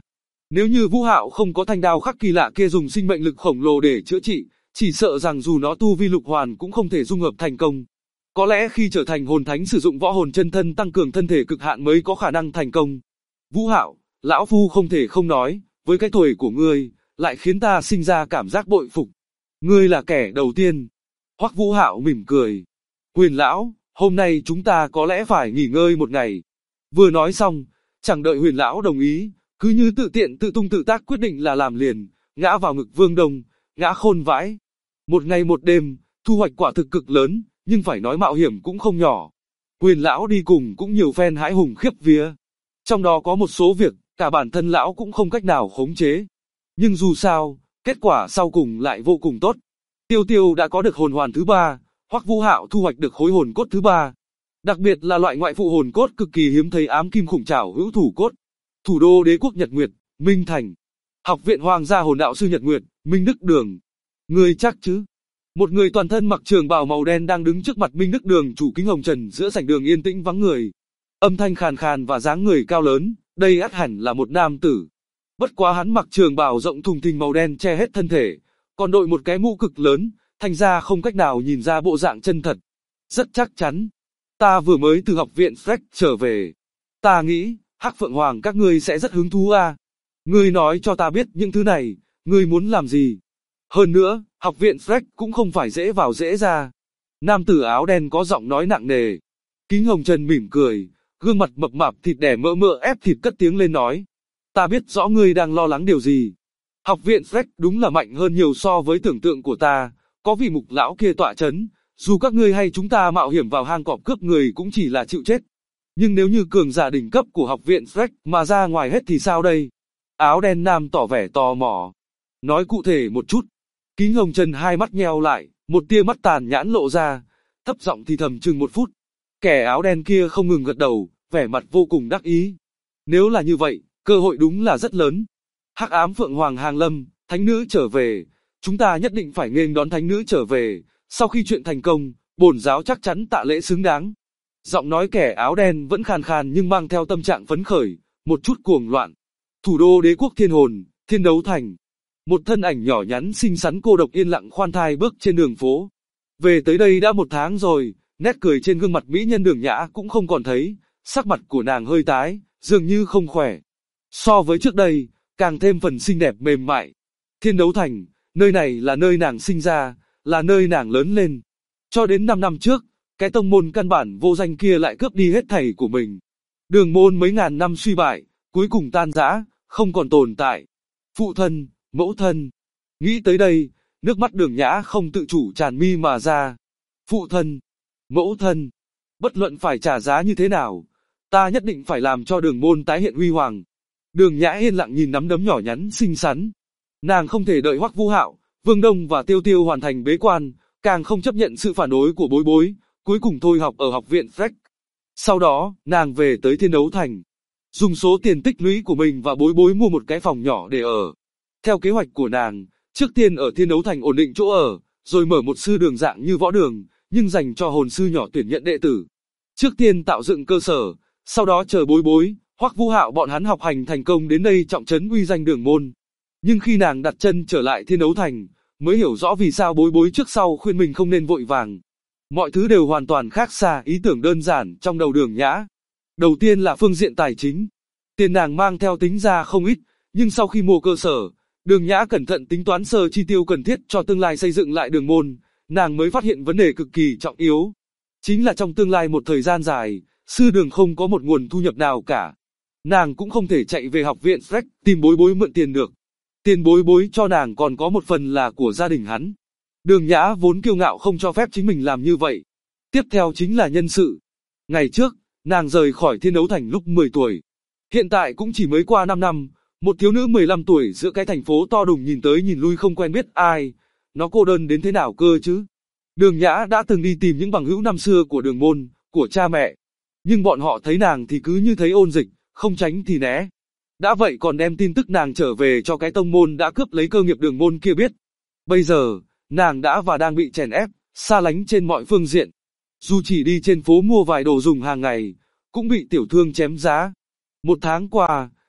Nếu như Vũ Hạo không có thanh đao khắc kỳ lạ kia dùng sinh mệnh lực khổng lồ để chữa trị, chỉ sợ rằng dù nó tu vi lục hoàn cũng không thể dung hợp thành công. Có lẽ khi trở thành hồn thánh sử dụng võ hồn chân thân tăng cường thân thể cực hạn mới có khả năng thành công. Vũ Hạo, lão phu không thể không nói, với cái tuổi của ngươi, lại khiến ta sinh ra cảm giác bội phục. Ngươi là kẻ đầu tiên. Hoắc Vũ Hạo mỉm cười. Huyền lão, hôm nay chúng ta có lẽ phải nghỉ ngơi một ngày. Vừa nói xong, chẳng đợi Huyền lão đồng ý, cứ như tự tiện tự tung tự tác quyết định là làm liền, ngã vào ngực Vương Đông, ngã khôn vãi. Một ngày một đêm, thu hoạch quả thực cực lớn, nhưng phải nói mạo hiểm cũng không nhỏ. Huyền lão đi cùng cũng nhiều phen hãi hùng khiếp vía. Trong đó có một số việc, cả bản thân lão cũng không cách nào khống chế. Nhưng dù sao, kết quả sau cùng lại vô cùng tốt. Tiêu Tiêu đã có được hồn hoàn thứ 3, Hoắc Vũ Hạo thu hoạch được khối hồn cốt thứ 3. Đặc biệt là loại ngoại phụ hồn cốt cực kỳ hiếm thấy ám kim khủng trảo hữu thủ cốt. Thủ đô đế quốc Nhật Nguyệt, Minh Thành. Học viện Hoàng gia hồn đạo sư Nhật Nguyệt, Minh Đức Đường. Ngươi chắc chứ? Một người toàn thân mặc trường bào màu đen đang đứng trước mặt Minh Đức Đường chủ Kính Hồng Trần giữa sảnh đường yên tĩnh vắng người. Âm thanh khàn khàn và dáng người cao lớn, đây ắt hẳn là một nam tử. Bất quá hắn mặc trường bào rộng thùng thình màu đen che hết thân thể, còn đội một cái mũ cực lớn, thành ra không cách nào nhìn ra bộ dạng chân thật. Rất chắc chắn. Ta vừa mới từ học viện Freck trở về. Ta nghĩ, Hắc Phượng Hoàng các ngươi sẽ rất hứng thú à. Ngươi nói cho ta biết những thứ này, ngươi muốn làm gì? Hơn nữa, học viện Freck cũng không phải dễ vào dễ ra. Nam tử áo đen có giọng nói nặng nề. Kính Hồng Trần mỉm cười, gương mặt mập mạp thịt đẻ mỡ mỡ ép thịt cất tiếng lên nói. Ta biết rõ ngươi đang lo lắng điều gì. Học viện Freck đúng là mạnh hơn nhiều so với tưởng tượng của ta, có vị mục lão kia tọa chấn, dù các ngươi hay chúng ta mạo hiểm vào hang cọp cướp người cũng chỉ là chịu chết. Nhưng nếu như cường giả đỉnh cấp của học viện Freck mà ra ngoài hết thì sao đây? Áo đen nam tỏ vẻ tò mò. Nói cụ thể một chút. Kính Hồng Trần hai mắt nheo lại, một tia mắt tàn nhãn lộ ra, thấp giọng thì thầm chừng 1 phút. Kẻ áo đen kia không ngừng gật đầu, vẻ mặt vô cùng đắc ý. Nếu là như vậy, cơ hội đúng là rất lớn. Hắc ám Phượng Hoàng hàng lâm, thánh nữ trở về, chúng ta nhất định phải nghênh đón thánh nữ trở về, sau khi chuyện thành công, bổn giáo chắc chắn tạ lễ xứng đáng. Giọng nói kẻ áo đen vẫn khàn khàn nhưng mang theo tâm trạng phấn khởi, một chút cuồng loạn. Thủ đô đế quốc thiên hồn, Thiên Đấu Thành. Một thân ảnh nhỏ nhắn xinh xắn cô độc yên lặng khoan thai bước trên đường phố. Về tới đây đã 1 tháng rồi, nét cười trên gương mặt mỹ nhân Đường Nhã cũng không còn thấy, sắc mặt của nàng hơi tái, dường như không khỏe. So với trước đây, càng thêm phần xinh đẹp mềm mại. Thiên Đấu Thành, nơi này là nơi nàng sinh ra, là nơi nàng lớn lên. Cho đến 5 năm trước, cái tông môn căn bản vô danh kia lại cướp đi hết thảy của mình. Đường môn mấy ngàn năm suy bại, cuối cùng tan rã, không còn tồn tại. Phụ thân, mẫu thân. Nghĩ tới đây, nước mắt Đường Nhã không tự chủ tràn mi mà ra. Phụ thân, mẫu thân. Bất luận phải trả giá như thế nào, ta nhất định phải làm cho đường môn tái hiện huy hoàng. Đường Nhã yên lặng nhìn nắm đấm nhỏ nhắn xinh xắn. Nàng không thể đợi Hoắc Vũ Hạo, Vương Đông và Tiêu Tiêu hoàn thành bế quan, càng không chấp nhận sự phản đối của Bối Bối, cuối cùng thôi học ở học viện Freck. Sau đó, nàng về tới Thiên Đấu Thành, dùng số tiền tích lũy của mình và Bối Bối mua một cái phòng nhỏ để ở. Theo kế hoạch của nàng, trước tiên ở Thiên Đấu Thành ổn định chỗ ở, rồi mở một sư đường dạng như võ đường, nhưng dành cho hồn sư nhỏ tuyển nhận đệ tử. Trước tiên tạo dựng cơ sở, sau đó chờ Bối Bối, Hoắc Vũ Hạo bọn hắn học hành thành công đến đây trọng trấn uy danh đường môn. Nhưng khi nàng đặt chân trở lại Thiên Đấu Thành, mới hiểu rõ vì sao Bối Bối trước sau khuyên mình không nên vội vàng. Mọi thứ đều hoàn toàn khác xa ý tưởng đơn giản trong đầu Đường Nhã. Đầu tiên là phương diện tài chính. Tiền nàng mang theo tính ra không ít, nhưng sau khi mua cơ sở, Đường Nhã cẩn thận tính toán sơ chi tiêu cần thiết cho tương lai xây dựng lại đường môn, nàng mới phát hiện vấn đề cực kỳ trọng yếu. Chính là trong tương lai một thời gian dài, sư đường không có một nguồn thu nhập nào cả. Nàng cũng không thể chạy về học viện Freck tìm Bối Bối mượn tiền được. Tiền Bối Bối cho nàng còn có một phần là của gia đình hắn. Đường Nhã vốn kiêu ngạo không cho phép chính mình làm như vậy. Tiếp theo chính là nhân sự. Ngày trước, nàng rời khỏi Thiên Đấu Thành lúc 10 tuổi. Hiện tại cũng chỉ mới qua 5 năm, một thiếu nữ 15 tuổi giữa cái thành phố to đùng nhìn tới nhìn lui không quen biết ai. Nó cô đơn đến thế nào cơ chứ? Đường Nhã đã từng đi tìm những bằng hữu năm xưa của đường môn, của cha mẹ. Nhưng bọn họ thấy nàng thì cứ như thấy ôn dịch, không tránh thì né. Đã vậy còn đem tin tức nàng trở về cho cái tông môn đã cướp lấy cơ nghiệp đường môn kia biết. Bây giờ, nàng đã và đang bị chèn ép, xa lánh trên mọi phương diện. Dù chỉ đi trên phố mua vài đồ dùng hàng ngày, cũng bị tiểu thương chém giá. 1 tháng qua,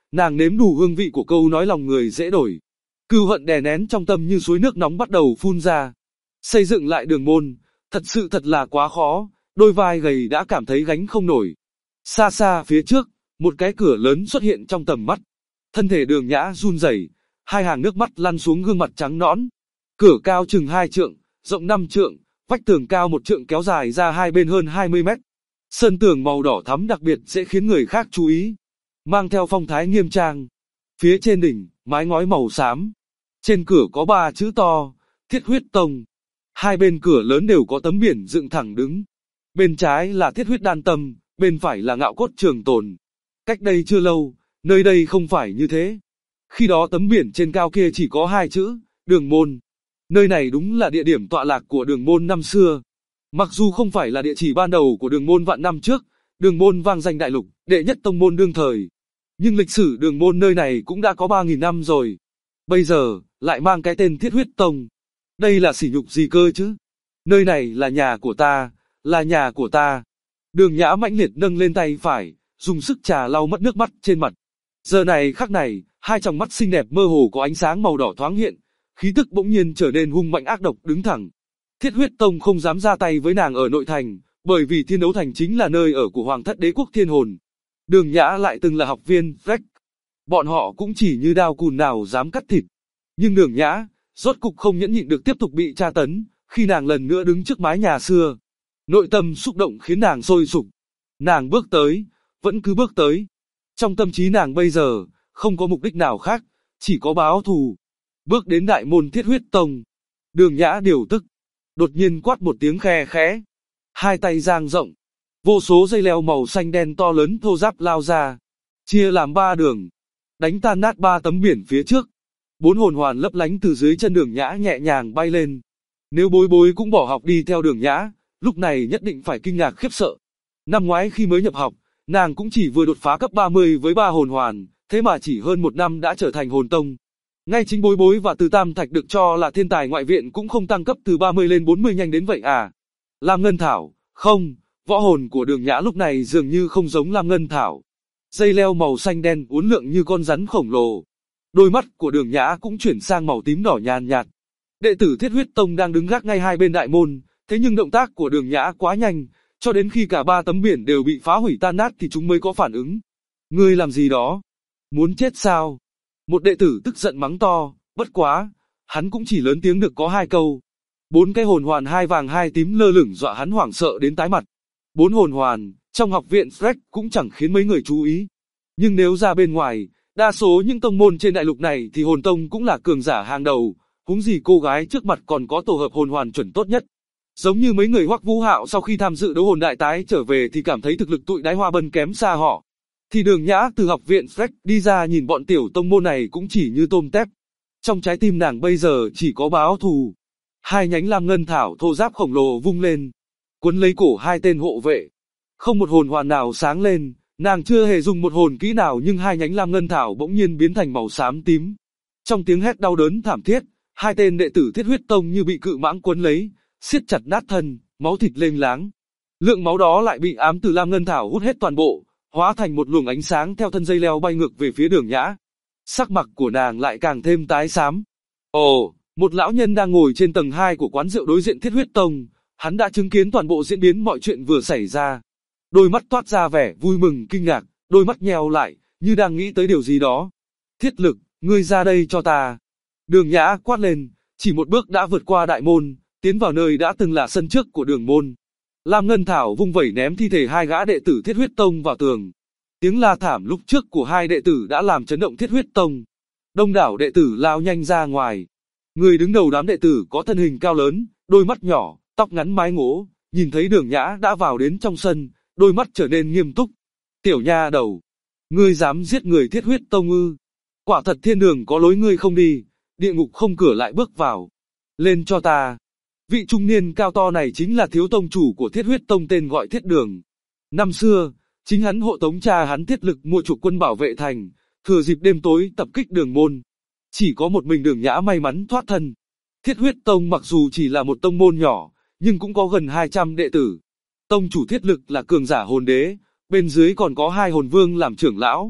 nàng nếm đủ hương vị của câu nói lòng người dễ đổi. Cừu hận đè nén trong tâm như suối nước nóng bắt đầu phun ra. Xây dựng lại đường môn, thật là quá khó, đôi vai gầy đã cảm thấy gánh không nổi. Xa xa phía trước, một cái cửa lớn xuất hiện trong tầm mắt. Thân thể Đường Nhã run rẩy, hai hàng nước mắt lăn xuống gương mặt trắng nõn. Cửa cao chừng 2 trượng, rộng 5 trượng, vách tường cao 1 trượng kéo dài ra hai bên hơn 20 mét. Sơn tường màu đỏ thắm đặc biệt dễ khiến người khác chú ý, mang theo phong thái nghiêm trang. Phía trên đỉnh, mái ngói màu xám. Trên cửa có 3 chữ to, Thiết Huyết Tông. Hai bên cửa lớn đều có tấm biển dựng thẳng đứng. Bên trái là Thiết Huyết Đan Tâm, bên phải là Ngạo Cốt Trường Tồn. Cách đây chưa lâu, nơi đây không phải như thế. Khi đó tấm biển trên cao kia chỉ có 2 chữ, Đường Môn. Nơi này đúng là địa điểm tọa lạc của Đường Môn năm xưa. Mặc dù không phải là địa chỉ ban đầu của Đường Môn vạn năm trước, Đường Môn vang danh đại lục, đệ nhất tông môn đương thời. Nhưng lịch sử Đường Môn nơi này cũng đã có 3.000 năm rồi. Bây giờ, lại mang cái tên Thiết Huyết Tông. Đây là sỉ nhục gì cơ chứ? Nơi này là nhà của ta, là nhà của ta. Đường Nhã mãnh liệt nâng lên tay phải, dùng sức trà lau mất nước mắt trên mặt. Giờ này khắc này, hai tròng mắt xinh đẹp mơ hồ có ánh sáng màu đỏ thoáng hiện, khí tức bỗng nhiên trở nên hung mạnh ác độc đứng thẳng. Thiết Huyết Tông không dám ra tay với nàng ở nội thành, bởi vì Thiên Đấu Thành chính là nơi ở của Hoàng thất Đế quốc Thiên Hồn. Đường Nhã lại từng là học viên Freck. Bọn họ cũng chỉ như đao cùn nào dám cắt thịt. Nhưng Đường Nhã, rốt cục không nhẫn nhịn được tiếp tục bị tra tấn, khi nàng lần nữa đứng trước mái nhà xưa. Nội tâm xúc động khiến nàng sôi sục. Nàng bước tới, vẫn cứ bước tới. Trong tâm trí nàng bây giờ, không có mục đích nào khác, chỉ có báo thù. Bước đến đại môn Thiết Huyết Tông. Đường Nhã điều tức. Đột nhiên quát một tiếng khe khẽ. Hai tay dang rộng. Vô số dây leo màu xanh đen to lớn thô ráp lao ra. Chia làm 3 đường. Đánh tan nát 3 tấm biển phía trước. 4 hồn hoàn lấp lánh từ dưới chân Đường Nhã nhẹ nhàng bay lên. Nếu Bối Bối cũng bỏ học đi theo Đường Nhã, lúc này nhất định phải kinh ngạc khiếp sợ. Năm ngoái khi mới nhập học, nàng cũng chỉ vừa đột phá cấp 30 với 3 hồn hoàn, thế mà chỉ hơn 1 năm đã trở thành hồn tông. Ngay chính Bối Bối và Từ Tam Thạch được cho là thiên tài ngoại viện cũng không tăng cấp từ 30 lên 40 nhanh đến vậy à. Lam Ngân Thảo, không, võ hồn của Đường Nhã lúc này dường như không giống Lam Ngân Thảo. Dây leo màu xanh đen uốn lượn như con rắn khổng lồ. Đôi mắt của Đường Nhã cũng chuyển sang màu tím đỏ nhàn nhạt. Đệ tử Thiết Huyết Tông đang đứng gác ngay hai bên đại môn, thế nhưng động tác của Đường Nhã quá nhanh, cho đến khi cả 3 tấm biển đều bị phá hủy tan nát thì chúng mới có phản ứng. Ngươi làm gì đó? Muốn chết sao? Một đệ tử tức giận mắng to, bất quá, hắn cũng chỉ lớn tiếng được có 2 câu. 4 cái hồn hoàn 2 vàng 2 tím lơ lửng dọa hắn hoảng sợ đến tái mặt. 4 hồn hoàn, trong học viện Freck cũng chẳng khiến mấy người chú ý. Nhưng nếu ra bên ngoài, đa số những tông môn trên đại lục này thì hồn tông cũng là cường giả hàng đầu, huống gì cô gái trước mặt còn có tổ hợp hồn hoàn chuẩn tốt nhất. Giống như mấy người Hoắc Vũ Hạo sau khi tham dự đấu hồn đại tái trở về thì cảm thấy thực lực tụi Đái Hoa Bân kém xa họ. Thì Đường Nhã từ học viện Freck đi ra nhìn bọn tiểu tông môn này cũng chỉ như tôm tép. Trong trái tim nàng bây giờ chỉ có báo thù. 2 nhánh lam ngân thảo thô ráp khổng lồ vung lên, cuốn lấy cổ 2 tên hộ vệ. Không một hồn hoàn nào sáng lên, nàng chưa hề dùng một hồn kỹ nào nhưng 2 nhánh lam ngân thảo bỗng nhiên biến thành màu xám tím. Trong tiếng hét đau đớn thảm thiết, 2 tên đệ tử Thiết Huyết Tông như bị cự mãng cuốn lấy, siết chặt nát thân, máu thịt lênh láng. Lượng máu đó lại bị ám từ lam ngân thảo hút hết toàn bộ, hóa thành một luồng ánh sáng theo thân dây leo bay ngược về phía Đường Nhã. Sắc mặt của nàng lại càng thêm tái xám. Ồ, một lão nhân đang ngồi trên tầng 2 của quán rượu đối diện Thiết Huyết Tông, hắn đã chứng kiến toàn bộ diễn biến mọi chuyện vừa xảy ra. Đôi mắt toát ra vẻ vui mừng kinh ngạc, đôi mắt nheo lại, như đang nghĩ tới điều gì đó. Thiết Lực, ngươi ra đây cho ta. Đường Nhã quát lên, chỉ một bước đã vượt qua đại môn, tiến vào nơi đã từng là sân trước của đường môn. Lam Ngân Thảo vung vẩy ném thi thể 2 gã đệ tử Thiết Huyết Tông vào tường. Tiếng la thảm lúc trước của 2 đệ tử đã làm chấn động Thiết Huyết Tông. Đông đảo đệ tử lao nhanh ra ngoài. Người đứng đầu đám đệ tử có thân hình cao lớn, đôi mắt nhỏ, tóc ngắn mái ngố, nhìn thấy Đường Nhã đã vào đến trong sân, đôi mắt trở nên nghiêm túc. Tiểu nha đầu, ngươi dám giết người Thiết Huyết Tông ư? Quả thật thiên đường có lối ngươi không đi, địa ngục không cửa lại bước vào. Lên cho ta. Vị trung niên cao to này chính là thiếu tông chủ của Thiết Huyết Tông tên gọi Thiết Đường. Năm xưa, chính hắn hộ tống cha hắn Thiết Lực mua chuộc quân bảo vệ thành, thừa dịp đêm tối tập kích đường môn. Chỉ có một mình Đường Nhã may mắn thoát thân. Thiết Huyết Tông mặc dù chỉ là một tông môn nhỏ, nhưng cũng có gần 200 đệ tử. Tông chủ Thiết Lực là cường giả hồn đế, bên dưới còn có 2 hồn vương làm trưởng lão.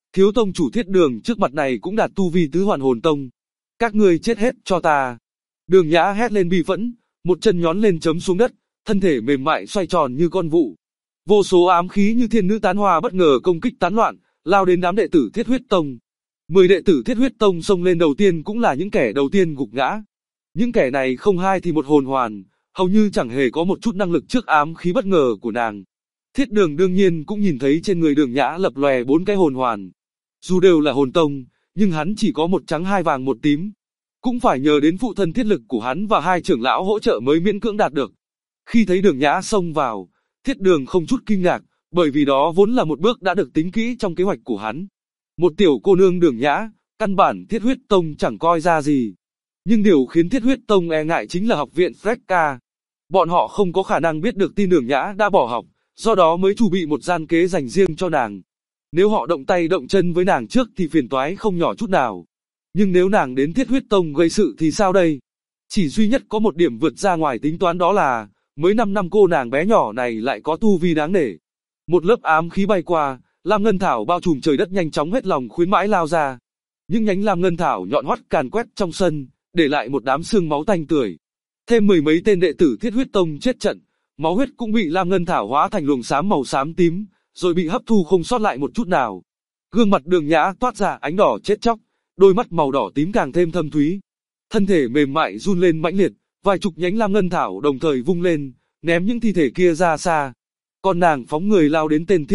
Thiếu tông chủ Thiết Đường trước mặt này cũng đạt tu vi tứ hoàn hồn tông. Các ngươi chết hết cho ta. Đường Nhã hét lên bi phẫn, một chân nhón lên chấm xuống đất, thân thể mềm mại xoay tròn như con vụ. Vô số ám khí như thiên nữ tán hoa bất ngờ công kích tán loạn, lao đến đám đệ tử Thiết Huyết Tông. 10 đệ tử Thiết Huyết Tông xông lên đầu tiên cũng là những kẻ đầu tiên gục ngã. Những kẻ này không hai thì một hồn hoàn, hầu như chẳng hề có một chút năng lực trước ám khí bất ngờ của nàng. Thiết Đường đương nhiên cũng nhìn thấy trên người Đường Nhã lập lòe 4 cái hồn hoàn. Dù đều là hồn tông, nhưng hắn chỉ có một trắng hai vàng một tím. Cũng phải nhờ đến phụ thân thiết lực của hắn và hai trưởng lão hỗ trợ mới miễn cưỡng đạt được. Khi thấy Đường Nhã xông vào, Thiết Đường không chút kinh ngạc, bởi vì đó vốn là một bước đã được tính kỹ trong kế hoạch của hắn. Một tiểu cô nương Đường Nhã, căn bản Thiết Huyết Tông chẳng coi ra gì. Nhưng điều khiến Thiết Huyết Tông e ngại chính là học viện Frecka. Bọn họ không có khả năng biết được tin Đường Nhã đã bỏ học, do đó mới chuẩn bị một gian kế dành riêng cho nàng. Nếu họ động tay động chân với nàng trước thì phiền toái không nhỏ chút nào. Nhưng nếu nàng đến Thiết Huyết Tông gây sự thì sao đây? Chỉ duy nhất có một điểm vượt ra ngoài tính toán, đó là mới 5 năm cô nàng bé nhỏ này lại có tu vi đáng nể. Một lớp ám khí bay qua, lam ngân thảo bao trùm trời đất nhanh chóng hết lòng khuyến mãi lao ra. Những nhánh lam ngân thảo nhọn hoắt càn quét trong sân, để lại một đám xương máu tanh tưởi. Thêm 10 mấy tên đệ tử Thiết Huyết Tông chết trận, máu huyết cũng bị lam ngân thảo hóa thành luồng xám màu xám tím, rồi bị hấp thu không sót lại một chút nào. Gương mặt Đường Nhã toát ra ánh đỏ chết chóc, đôi mắt màu đỏ tím càng thêm thâm thúy. Thân thể mềm mại run lên mãnh liệt, vài chục nhánh lam ngân thảo đồng thời vung lên, ném những thi thể kia ra xa. Còn nàng phóng người lao đến tên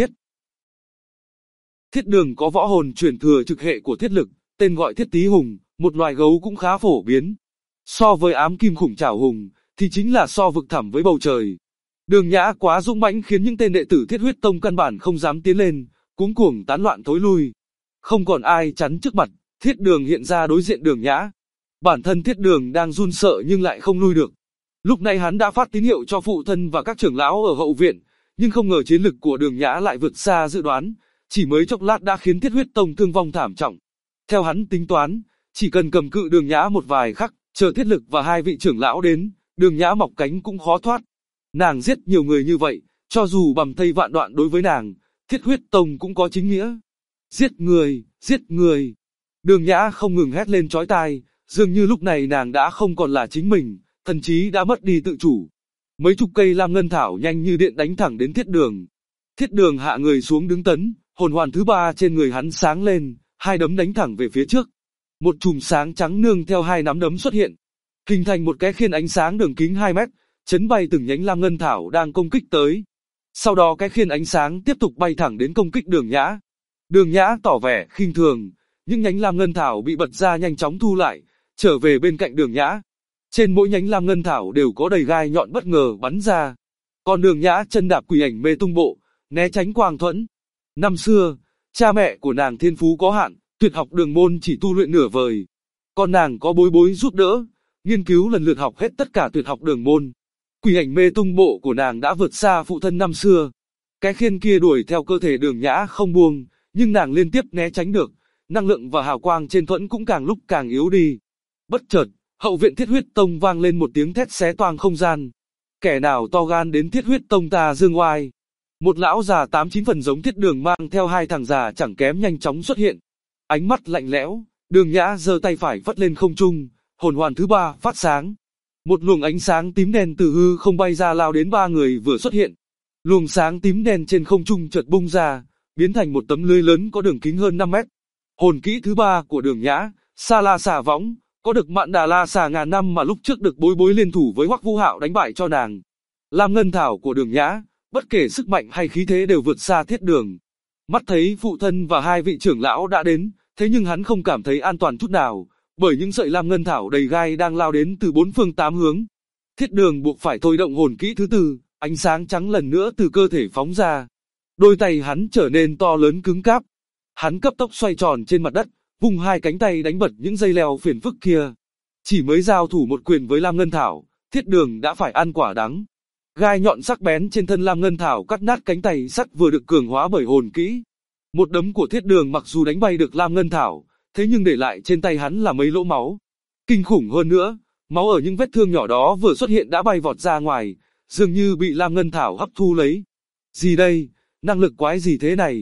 Thiết Đường có võ hồn chuyển thừa trực hệ của thiết lực, tên gọi Thiết Tý Hùng, một loài gấu cũng khá phổ biến. So với ám kim khủng trảo hùng, thì chính là so vực thẳm với bầu trời. Đường Nhã quá dũng mãnh khiến những tên đệ tử Thiết Huyết Tông căn bản không dám tiến lên, cuống cuồng tán loạn thối lui. Không còn ai chắn trước mặt, Thiết Đường hiện ra đối diện Đường Nhã. Bản thân Thiết Đường đang run sợ nhưng lại không lui được. Lúc này hắn đã phát tín hiệu cho phụ thân và các trưởng lão ở hậu viện, nhưng không ngờ chiến lực của Đường Nhã lại vượt xa dự đoán, chỉ mới chốc lát đã khiến Thiết Huyết Tông thương vong thảm trọng. Theo hắn tính toán, chỉ cần cầm cự Đường Nhã một vài khắc, chờ thiết lực và hai vị trưởng lão đến, Đường Nhã mọc cánh cũng khó thoát. Nàng giết nhiều người như vậy, cho dù bầm thây vạn đoạn đối với nàng, Thiết Huyết Tông cũng có chính nghĩa. Giết người, giết người. Đường Nhã không ngừng hét lên chói tai, dường như lúc này nàng đã không còn là chính mình, thần trí đã mất đi tự chủ. Mấy chục cây lam ngân thảo nhanh như điện đánh thẳng đến Thiết Đường. Thiết Đường hạ người xuống đứng tấn, hồn hoàn thứ 3 trên người hắn sáng lên, hai đấm đánh thẳng về phía trước. Một chùm sáng trắng nương theo hai nắm đấm xuất hiện, hình thành một cái khiên ánh sáng đường kính 2 mét, chấn bay từng nhánh lam ngân thảo đang công kích tới. Sau đó cái khiên ánh sáng tiếp tục bay thẳng đến công kích Đường Nhã. Đường Nhã tỏ vẻ khinh thường, những nhánh lam ngân thảo bị bật ra nhanh chóng thu lại, trở về bên cạnh Đường Nhã. Trên mỗi nhánh lam ngân thảo đều có đầy gai nhọn bất ngờ bắn ra. Còn Đường Nhã chân đạp quỷ ảnh mê tung bộ, né tránh quang thuẫn. Năm xưa, cha mẹ của nàng thiên phú có hạn, tuyệt học đường môn chỉ tu luyện nửa vời. Còn nàng có bối bối giúp đỡ, nghiên cứu lần lượt học hết tất cả tuyệt học đường môn. Quỷ ảnh mê tung bộ của nàng đã vượt xa phụ thân năm xưa. Cái khiên kia đuổi theo cơ thể Đường Nhã không buông, nhưng nàng liên tiếp né tránh được, năng lượng và hào quang trên thuẫn cũng càng lúc càng yếu đi. Bất chợt, hậu viện Thiết Huyết Tông vang lên một tiếng thét xé toang không gian. Kẻ nào to gan đến Thiết Huyết Tông ta dương oai? Một lão già 8-9 phần giống Thiết Đường mang theo hai thằng già chẳng kém nhanh chóng xuất hiện. Ánh mắt lạnh lẽo, Đường Nhã giơ tay phải phất lên không trung, hồn hoàn thứ 3 phát sáng. Một luồng ánh sáng tím đen từ hư không bay ra lao đến ba người vừa xuất hiện. Luồng sáng tím đen trên không trung chợt bung ra, biến thành một tấm lưới lớn có đường kính hơn 5 mét. Hồn kỹ thứ 3 của Đường Nhã, Sa La Xà Võng, có được Mạn Đà La Xà ngàn năm mà lúc trước được bối bối liên thủ với Hoắc Vũ Hạo đánh bại cho nàng. Lam ngân thảo của Đường Nhã, bất kể sức mạnh hay khí thế đều vượt xa Thiết Đường. Mắt thấy phụ thân và hai vị trưởng lão đã đến, thế nhưng hắn không cảm thấy an toàn chút nào, bởi những sợi lam ngân thảo đầy gai đang lao đến từ 4 phương 8 hướng. Thiết Đường buộc phải thôi động hồn kỹ thứ 4, ánh sáng trắng lần nữa từ cơ thể phóng ra. Đôi tay hắn trở nên to lớn cứng cáp. Hắn cấp tốc xoay tròn trên mặt đất, vung hai cánh tay đánh bật những dây leo phiền phức kia. Chỉ mới giao thủ một quyền với lam ngân thảo, Thiết Đường đã phải ăn quả đắng. Gai nhọn sắc bén trên thân lam ngân thảo cắt nát cánh tay sắt vừa được cường hóa bởi hồn kỹ. Một đấm của Thiết Đường mặc dù đánh bay được lam ngân thảo, thế nhưng để lại trên tay hắn là mấy lỗ máu. Kinh khủng hơn nữa, máu ở những vết thương nhỏ đó vừa xuất hiện đã bay vọt ra ngoài, dường như bị lam ngân thảo hấp thu lấy. Gì đây? Năng lực quái gì thế này?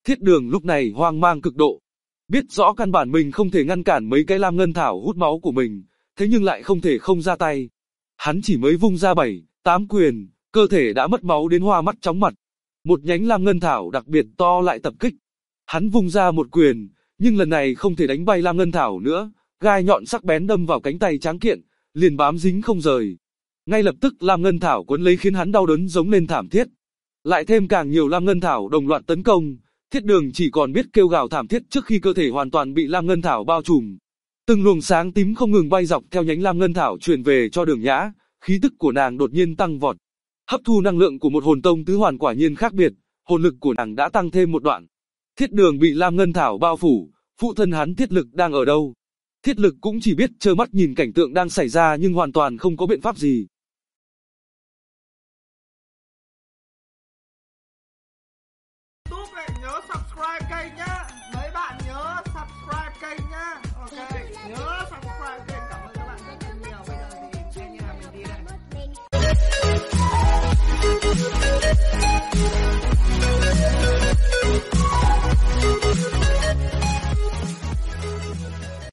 Thiết Đường lúc này hoang mang cực độ. Biết rõ căn bản mình không thể ngăn cản mấy cái lam ngân thảo hút máu của mình, thế nhưng lại không thể không ra tay. Hắn chỉ mới vung ra 7, 8 quyền, cơ thể đã mất máu đến hoa mắt chóng mặt. Một nhánh lam ngân thảo đặc biệt to lại tập kích. Hắn vung ra một quyền, nhưng lần này không thể đánh bay lam ngân thảo nữa, gai nhọn sắc bén đâm vào cánh tay tráng kiện, liền bám dính không rời. Ngay lập tức lam ngân thảo quấn lấy khiến hắn đau đớn giống lên thảm thiết. Lại thêm càng nhiều lam ngân thảo đồng loạt tấn công, Thiết Đường chỉ còn biết kêu gào thảm thiết trước khi cơ thể hoàn toàn bị lam ngân thảo bao trùm. Từng luồng sáng tím không ngừng bay dọc theo nhánh lam ngân thảo truyền về cho Đường Nhã, khí tức của nàng đột nhiên tăng vọt. Hấp thu năng lượng của một hồn tông tứ hoàn quả nhiên khác biệt, hồn lực của nàng đã tăng thêm một đoạn. Thiết Đường bị lam ngân thảo bao phủ, phụ thân hắn Thiết Lực đang ở đâu? Thiết Lực cũng chỉ biết trơ mắt nhìn cảnh tượng đang xảy ra nhưng hoàn toàn không có biện pháp gì. YouTube này nhớ